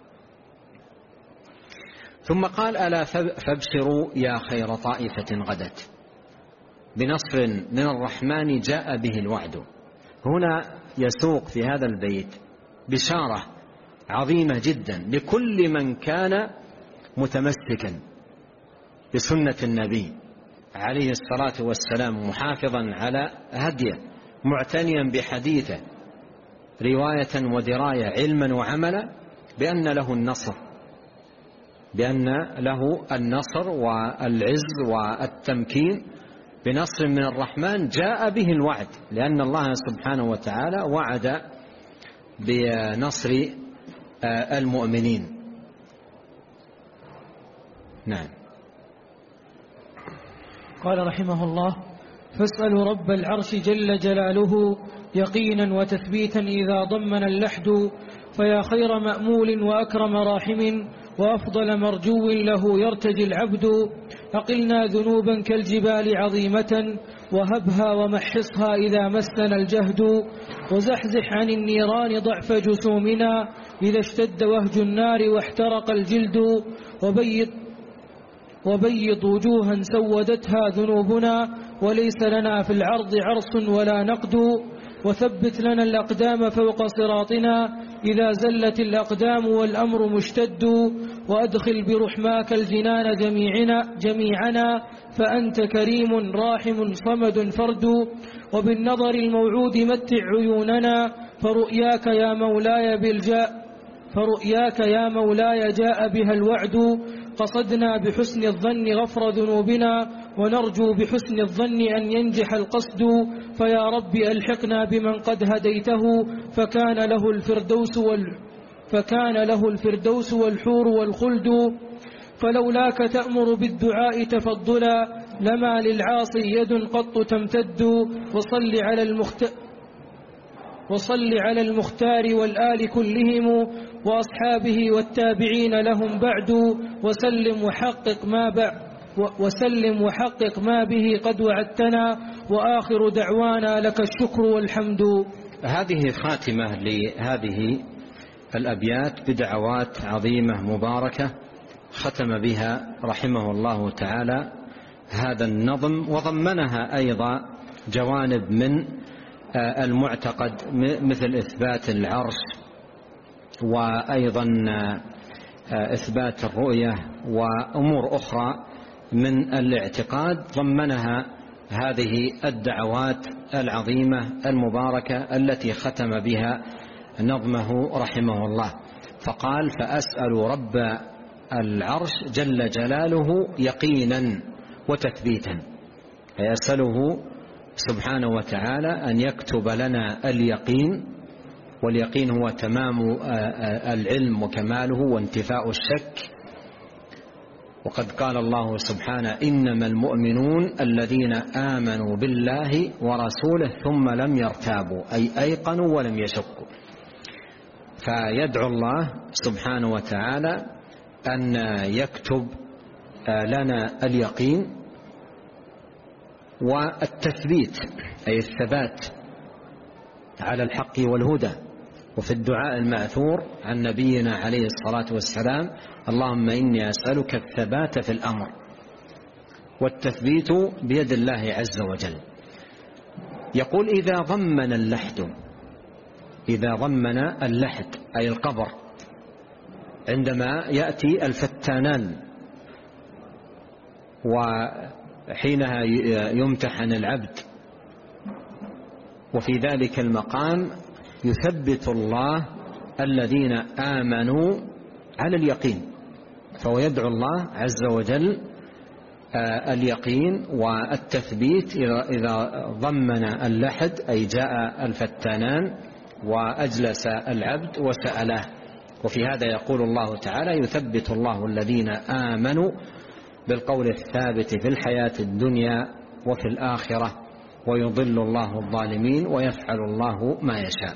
ثم قال: ألا فابشروا يا خير طائفة غدت بنصر من الرحمن جاء به الوعد. هنا يسوق في هذا البيت بشارة عظيمة جدا لكل من كان متمسكا بسنة النبي عليه الصلاة والسلام، محافظا على هديه، معتنيا بحديثه رواية ودراية، علما وعملا، بأن له النصر، بأن له النصر والعز والتمكين بنصر من الرحمن جاء به الوعد، لأن الله سبحانه وتعالى وعد بنصر المؤمنين. نعم. قال رحمه الله: فاسألوا رب العرش جل جلاله يقينا وتثبيتا إذا ضمن اللحد، فيا خير مأمول وأكرم راحم وأفضل مرجو له يرتجي العبد. أقلنا ذنوبا كالجبال عظيمة وهبها ومحصها إذا مسنا الجهد، وزحزح عن النيران ضعف جسومنا إذا اشتد وهج النار واحترق الجلد، وبيض وجوها سودتها ذنوبنا وليس لنا في العرض عرص ولا نقد، وثبت لنا الأقدام فوق صراطنا إذا زلت الأقدام والأمر مشتد، وأدخل برحماك الجنان جميعنا فأنت كريم راحم صمد فرد، وبالنظر الموعود متع عيوننا فرؤياك يا مولاي جاء بها الوعد، قصدنا بحسن الظن غفر ذنوبنا ونرجو بحسن الظن أن ينجح القصد، فيا رب ألحقنا بمن قد هديته فكان له الفردوس والحور والخلد، فلولاك تأمر بالدعاء تفضلا لما للعاصي يد قط تمتد، وصل على المختار والآل كلهم وأصحابه والتابعين لهم بعد، وسلم وحقق ما به قد وعدتنا، وآخر دعوانا لك الشكر والحمد. هذه خاتمة لهذه الأبيات بدعوات عظيمة مباركة ختم بها رحمه الله تعالى هذا النظم، وضمنها أيضا جوانب من المعتقد مثل إثبات العرش، وأيضا إثبات الرؤية، وأمور أخرى من الاعتقاد ضمنها هذه الدعوات العظيمة المباركة التي ختم بها نظمه رحمه الله. فقال: فأسأل رب العرش جل جلاله يقينا وتثبيتا. فيسأله سبحانه وتعالى أن يكتب لنا اليقين، واليقين هو تمام العلم وكماله وانتفاء الشك. وقد قال الله سبحانه: إنما المؤمنون الذين آمنوا بالله ورسوله ثم لم يرتابوا، أي أيقنوا ولم يشكوا. فيدعو الله سبحانه وتعالى أن يكتب لنا اليقين والتثبيت، أي الثبات على الحق والهدى. وفي الدعاء المأثور عن نبينا عليه الصلاة والسلام: اللهم إني أسألك الثبات في الأمر. والتثبيت بيد الله عز وجل. يقول: إذا ضمن اللحد أي القبر، عندما يأتي الفتانان وحينها يمتحن العبد، وفي ذلك المقام يثبت الله الذين آمنوا على اليقين. فهو يدعو الله عز وجل اليقين والتثبيت إذا ضمن اللحد، أي جاء الفتانان وأجلس العبد وسأله. وفي هذا يقول الله تعالى: يثبت الله الذين آمنوا بالقول الثابت في الحياة الدنيا وفي الآخرة ويضل الله الظالمين ويفعل الله ما يشاء.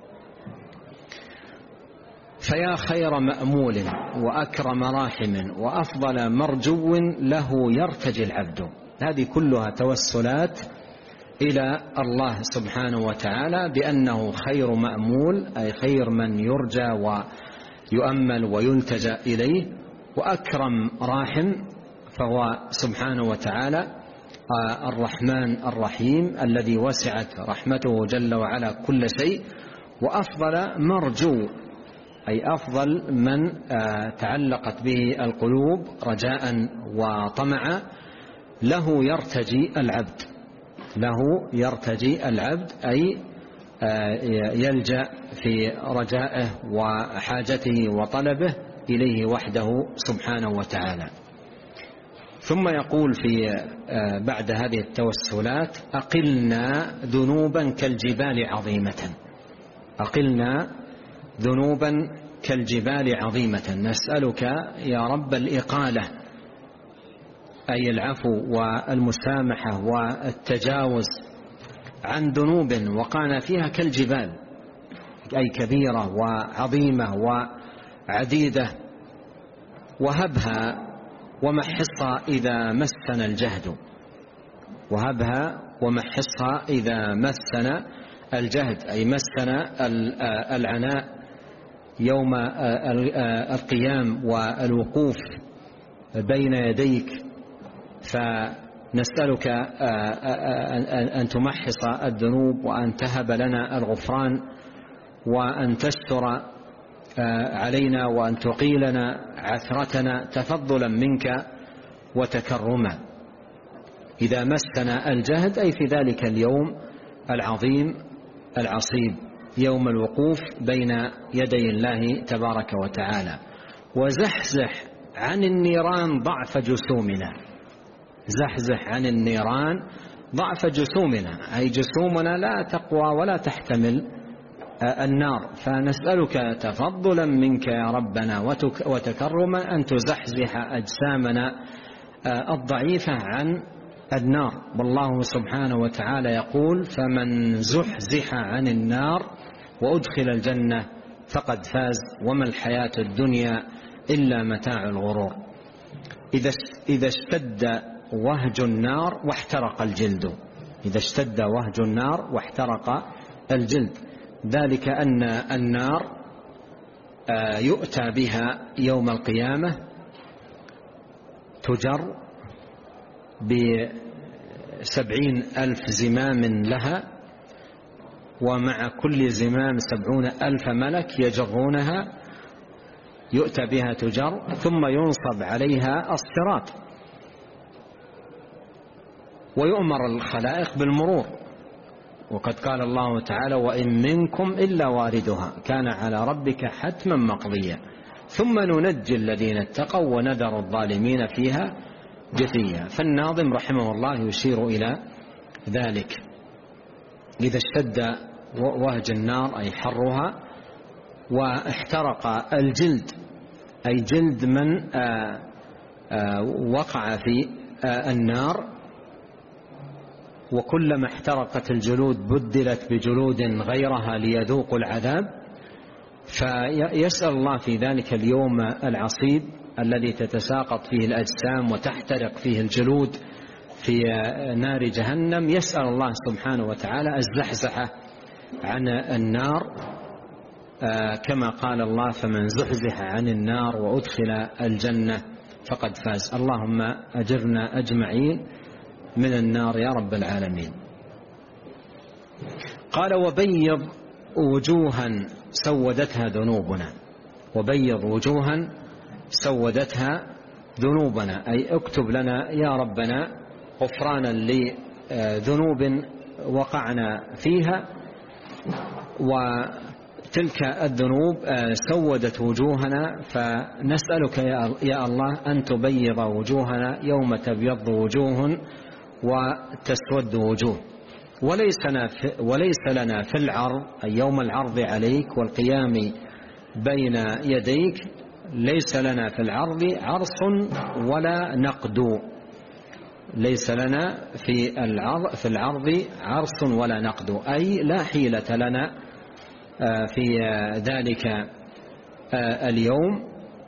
فيا خير مأمول وأكرم راحم وأفضل مرجو له يرتجي العبد. هذه كلها توسلات إلى الله سبحانه وتعالى بأنه خير مأمول، أي خير من يرجى ويؤمل ويلتجأ إليه، وأكرم راحم، فهو سبحانه وتعالى الرحمن الرحيم الذي وسعت رحمته جل وعلا كل شيء. وأفضل مرجو، أي أفضل من تعلقت به القلوب رجاء وطمعا، له يرتجي العبد، أي يلجأ في رجائه وحاجته وطلبه إليه وحده سبحانه وتعالى. ثم يقول في بعد هذه التوسلات: أقلنا ذنوبا كالجبال عظيمة. أقلنا ذنوبا كالجبال عظيمة. نسألك يا رب الإقالة، أي العفو والمسامحة والتجاوز عن ذنوب وقعنا فيها كالجبال، أي كبيرة وعظيمة وعديدة. وهبها ومحصها إذا مسنا الجهد. وهبها ومحصها إذا مسنا الجهد، أي مسنا العناء يوم القيام والوقوف بين يديك. فنسألك أن تمحص الذنوب، وأن تهب لنا الغفران، وأن تستر علينا، وأن تقيلنا عثرتنا تفضلا منك وتكرما. إذا مسنا الجهد، أي في ذلك اليوم العظيم العصيب، يوم الوقوف بين يدي الله تبارك وتعالى. وزحزح عن النيران ضعف جسومنا. زحزح عن النيران ضعف جسومنا، أي جسومنا لا تقوى ولا تحتمل النار. فنسألك تفضلا منك يا ربنا وتكرما أن تزحزح أجسامنا الضعيفة عن النار. والله سبحانه وتعالى يقول: فمن زحزح عن النار وأدخل الجنة فقد فاز وما الحياة الدنيا إلا متاع الغرور. إذا اشتد وهج النار واحترق الجلد، إذا اشتد وهج النار واحترق الجلد، ذلك أن النار يؤتى بها يوم القيامة تجر ب70,000 زمام لها، ومع كل زمام 70,000 ملك يجرونها، يؤتى بها تجر، ثم ينصب عليها الصراط، ويؤمر الخلائق بالمرور. وقد قال الله تعالى: وإن منكم إلا واردها كان على ربك حتما مقضيا ثم ننجي الذين اتقوا ونذر الظالمين فيها جثيا. فالناظم رحمه الله يشير إلى ذلك: إذا اشتد وهج النار أي حرها، واحترق الجلد أي جلد من وقع في النار، وكلما احترقت الجلود بدلت بجلود غيرها ليذوقوا العذاب. فيسأل الله في ذلك اليوم العصيب الذي تتساقط فيه الأجسام وتحترق فيه الجلود في نار جهنم، يسأل الله سبحانه وتعالى الزحزحة عن النار، كما قال الله: فمن زحزح عن النار وأدخل الجنة فقد فاز. اللهم أجرنا أجمعين من النار يا رب العالمين. قال: وبيض وجوها سودتها ذنوبنا، وبيض وجوها سودتها ذنوبنا أي اكتب لنا يا ربنا غفرانا لذنوب وقعنا فيها، وتلك الذنوب سودت وجوهنا، فنسألك يا الله أن تبيض وجوهنا يوم تبيض وجوه وتسود وجوه. وليس لنا في العرض أي يوم العرض عليك والقيام بين يديك، ليس لنا في العرض عرص ولا نقد، ليس لنا في العرض عرص ولا نقد، أي لا حيلة لنا في ذلك اليوم.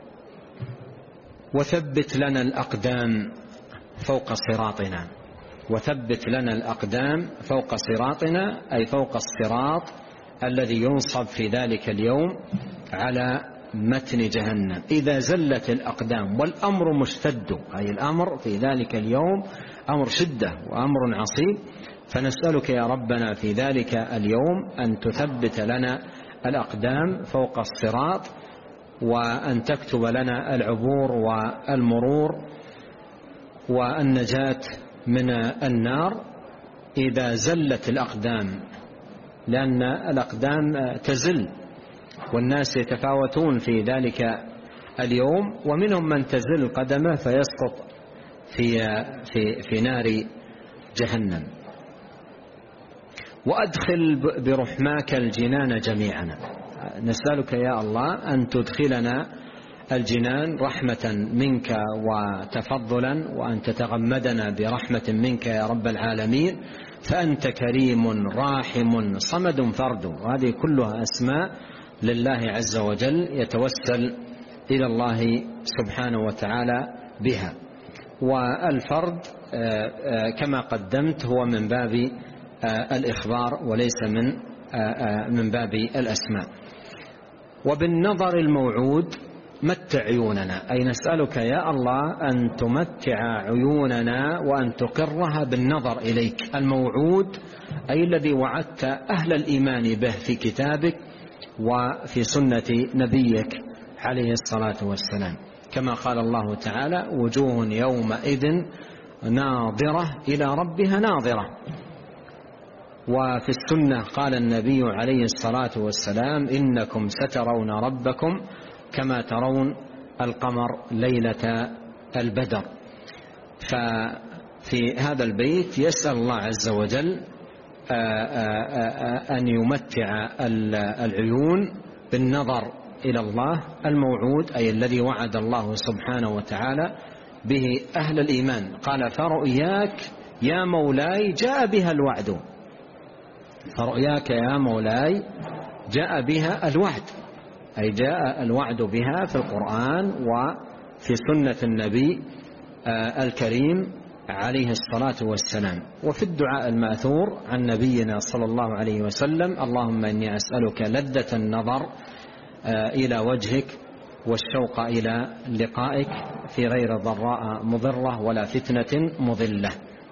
وثبت لنا الأقدام فوق صراطنا، وثبت لنا الأقدام فوق صراطنا أي فوق الصراط الذي ينصب في ذلك اليوم على متن جهنم. إذا زلت الأقدام والأمر مشتد، أي الأمر في ذلك اليوم أمر شدة وأمر عصيب، فنسألك يا ربنا في ذلك اليوم أن تثبت لنا الأقدام فوق الصراط، وأن تكتب لنا العبور والمرور والنجاة من النار إذا زلت الأقدام، لأن الأقدام تزل والناس يتفاوتون في ذلك اليوم، ومنهم من تزل قدمه فيسقط في نار جهنم. وأدخل برحماك الجنان جميعنا، نسألك يا الله أن تدخلنا الجنان رحمة منك وتفضلا، وأن تتغمدنا برحمة منك يا رب العالمين، فأنت كريم راحم صمد فرد. وهذه كلها أسماء لله عز وجل يتوسل إلى الله سبحانه وتعالى بها. والفرد كما قدمت هو من باب الإخبار وليس من باب الأسماء. وبالنظر الموعود متع عيوننا، أي نسألك يا الله أن تمتع عيوننا وأن تقرها بالنظر إليك. الموعود أي الذي وعدت أهل الإيمان به في كتابك وفي سنة نبيك عليه الصلاة والسلام، كما قال الله تعالى: وجوه يومئذ ناظرة إلى ربها ناظرة. وفي السنة قال النبي عليه الصلاة والسلام: إنكم سترون ربكم كما ترون القمر ليلة البدر. ففي هذا البيت يسأل الله عز وجل أن يمتع العيون بالنظر إلى الله الموعود، أي الذي وعد الله سبحانه وتعالى به أهل الإيمان. قال: فرؤياك يا مولاي جاء بها الوعد، فرؤياك يا مولاي جاء بها الوعد، أي جاء الوعد بها في القرآن وفي سنة النبي الكريم عليه الصلاة والسلام. وفي الدعاء المأثور عن نبينا صلى الله عليه وسلم: اللهم إني أسألك لذة النظر إلى وجهك والشوق إلى لقائك في غير ضراء مضرة ولا فتنة مضلة.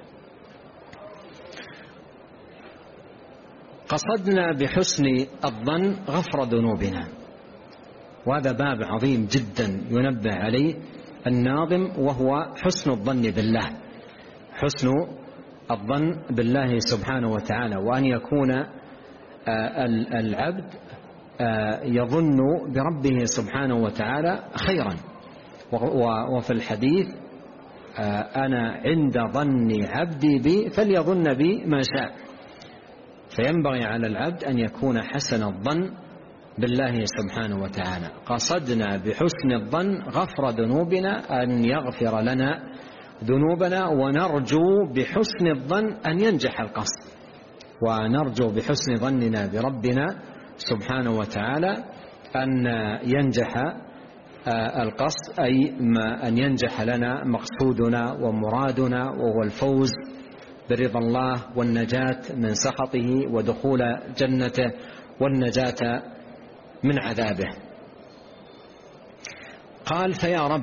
قصدنا بحسن الظن غفر ذنوبنا، وهذا باب عظيم جدا ينبه عليه الناظم، وهو حسن الظن بالله، حسن الظن بالله سبحانه وتعالى، وأن يكون العبد يظن بربه سبحانه وتعالى خيرا. وفي الحديث: أنا عند ظن عبدي بي فليظن بي ما شاء. فينبغي على العبد أن يكون حسن الظن بالله سبحانه وتعالى. قصدنا بحسن الظن غفر ذنوبنا، أن يغفر لنا ذنوبنا، ونرجو بحسن الظن أن ينجح القصد، ونرجو بحسن ظننا بربنا سبحانه وتعالى أن ينجح القصد، أي أن ينجح لنا مقصودنا ومرادنا، وهو الفوز برضا الله والنجاة من سخطه ودخول جنته والنجاة من عذابه. قال: فيا رب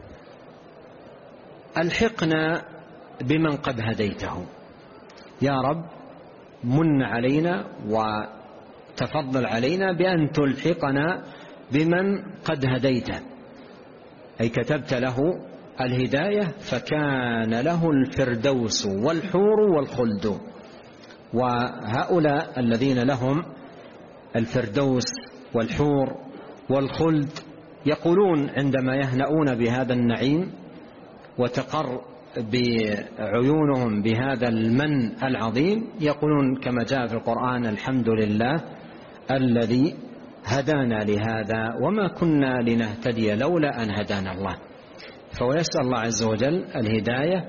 ألحقنا بمن قد هديته. يا رب من علينا وتفضل علينا بأن تلحقنا بمن قد هديته، أي كتبت له الهداية فكان له الفردوس والحور والخلد. وهؤلاء الذين لهم الفردوس والحور والخلد يقولون عندما يهنؤون بهذا النعيم وتقر بعيونهم بهذا المن العظيم، يقولون كما جاء في القرآن: الحمد لله الذي هدانا لهذا وما كنا لنهتدي لولا أن هدانا الله. فيسأل الله عز وجل الهداية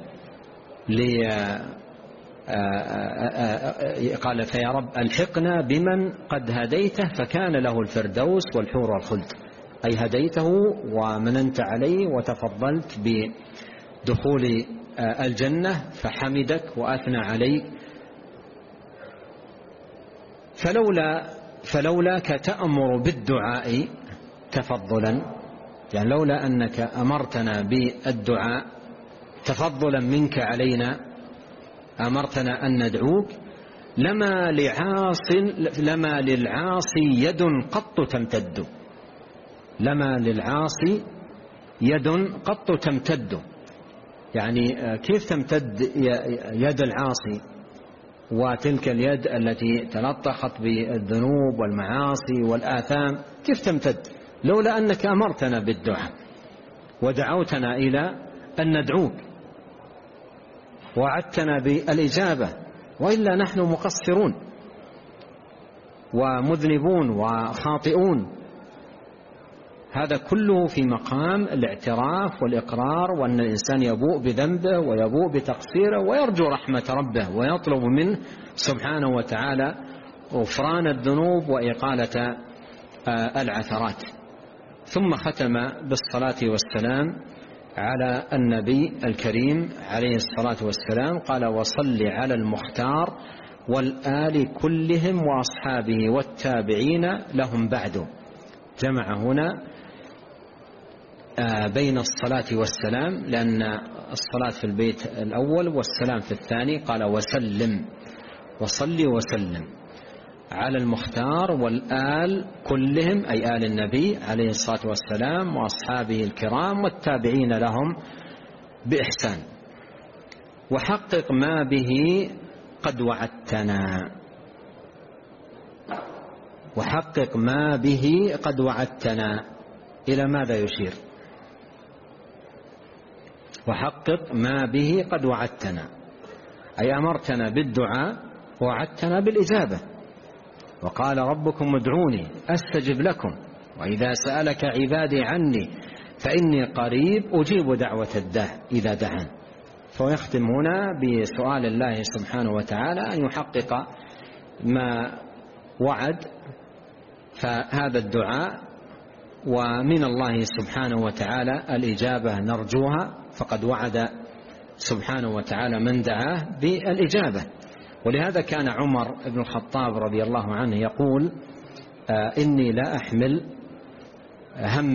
قال: فيا رب ألحقنا بمن قد هديته فكان له الفردوس والحور والخلد، أي هديته ومننت عليه وتفضلت بدخول الجنة فحمدك وأثنى عليك. فلولاك تأمر بالدعاء تفضلا، يعني لولا أنك أمرتنا بالدعاء تفضلا منك علينا، أمرتنا أن ندعوك، لما للعاصي يد قط تمتد. لما للعاصي يد قط تمتد، يعني كيف تمتد يد العاصي وتلك اليد التي تلطخت بالذنوب والمعاصي والآثام، كيف تمتد؟ لولا أنك أمرتنا بالدعاء ودعوتنا إلى أن ندعوك وعدتنا بالإجابة، وإلا نحن مقصرون ومذنبون وخاطئون. هذا كله في مقام الاعتراف والإقرار، وأن الإنسان يبوء بذنبه ويبوء بتقصيره ويرجو رحمة ربه ويطلب منه سبحانه وتعالى غفران الذنوب وإقالة العثرات. ثم ختم بالصلاة والسلام على النبي الكريم عليه الصلاة والسلام، قال: وصل على المختار والآل كلهم وأصحابه والتابعين لهم بعد. جمع هنا بين الصلاة والسلام، لأن الصلاة في البيت الأول والسلام في الثاني. قال: وسلم، وصل وسلم على المختار والآل كلهم، أي آل النبي عليه الصلاة والسلام وأصحابه الكرام والتابعين لهم بإحسان. وحقق ما به قد وعدتنا. وحقق ما به قد وعدتنا، إلى ماذا يشير؟ وحقق ما به قد وعدتنا، أي أمرتنا بالدعاء ووعدتنا بالإجابة. وقال: ربكم ادعوني أستجب لكم وإذا سألك عبادي عني فإني قريب أجيب دعوة الداع إذا دعان. فيختم هنا بسؤال الله سبحانه وتعالى أن يحقق ما وعد. فهذا الدعاء ومن الله سبحانه وتعالى الإجابة نرجوها، فقد وعد سبحانه وتعالى من دعاه بالإجابة. ولهذا كان عمر بن الخطاب رضي الله عنه يقول: إني لا أحمل هم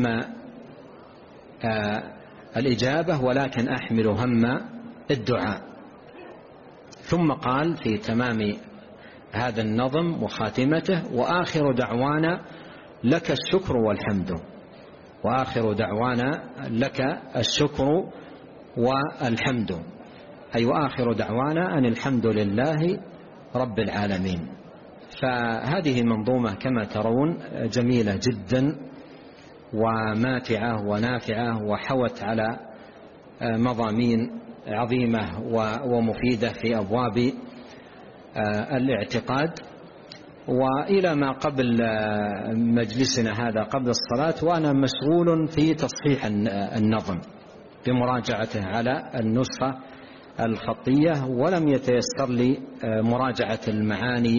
الإجابة ولكن أحمل هم الدعاء. ثم قال في تمام هذا النظم وخاتمته: وآخر دعوانا لك الشكر والحمد. وآخر دعوانا لك الشكر والحمد، أي وآخر دعوانا أن الحمد لله رب العالمين. فهذه منظومة كما ترون جميلة جدا وماتعة ونافعة، وحوت على مضامين عظيمة ومفيدة في أبواب الاعتقاد. وإلى ما قبل مجلسنا هذا قبل الصلاة وأنا مشغول في تصحيح النظم بمراجعته على النسخة الخطية، ولم يتيسر لي مراجعة المعاني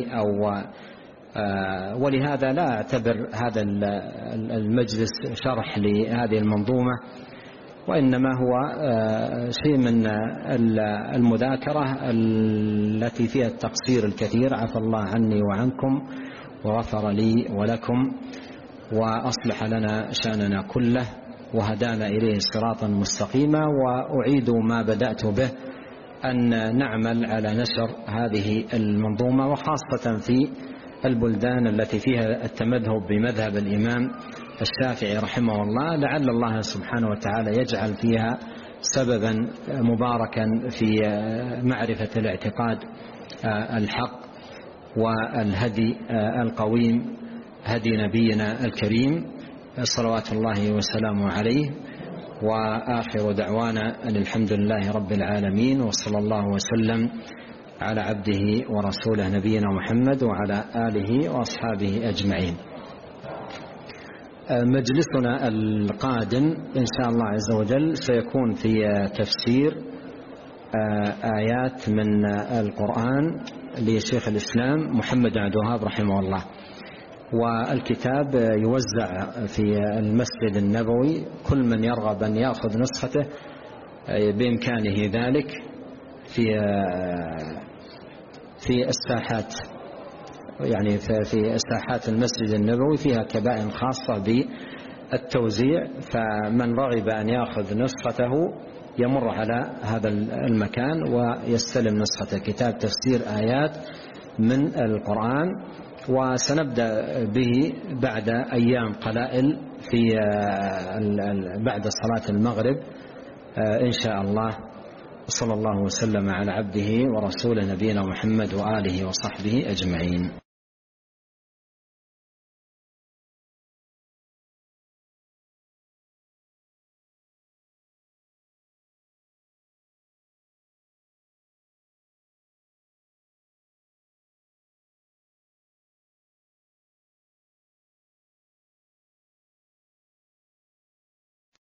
ولهذا لا أعتبر هذا المجلس شرح لهذه المنظومة، وإنما هو شيء من المذاكرة التي فيها التقصير الكثير. عفى الله عني وعنكم وغفر لي ولكم وأصلح لنا شأننا كله وهدانا إليه صراطا مستقيما. وأعيد ما بدأت به أن نعمل على نشر هذه المنظومة، وخاصة في البلدان التي فيها التمذهب بمذهب الإمام الشافعي رحمه الله، لعل الله سبحانه وتعالى يجعل فيها سببا مباركا في معرفة الاعتقاد الحق والهدي القويم، هدي نبينا الكريم صلوات الله وسلامه عليه. وآخر دعوانا أن الحمد لله رب العالمين، وصلى الله وسلم على عبده ورسوله نبينا محمد وعلى آله وأصحابه أجمعين. مجلسنا القادم إن شاء الله عز وجل سيكون في تفسير آيات من القرآن لشيخ الإسلام محمد بن عبد الوهاب رحمه الله، والكتاب يوزع في المسجد النبوي، كل من يرغب أن يأخذ نسخته بإمكانه ذلك في الساحات، يعني في الساحات المسجد النبوي فيها كبائن خاصة بالتوزيع، فمن رغب أن يأخذ نسخته يمر على هذا المكان ويستلم نسخته، كتاب تفسير آيات من القرآن. وسنبدأ به بعد أيام قلائل بعد صلاة المغرب إن شاء الله. صلى الله وسلم على عبده ورسوله نبينا محمد وآله وصحبه أجمعين.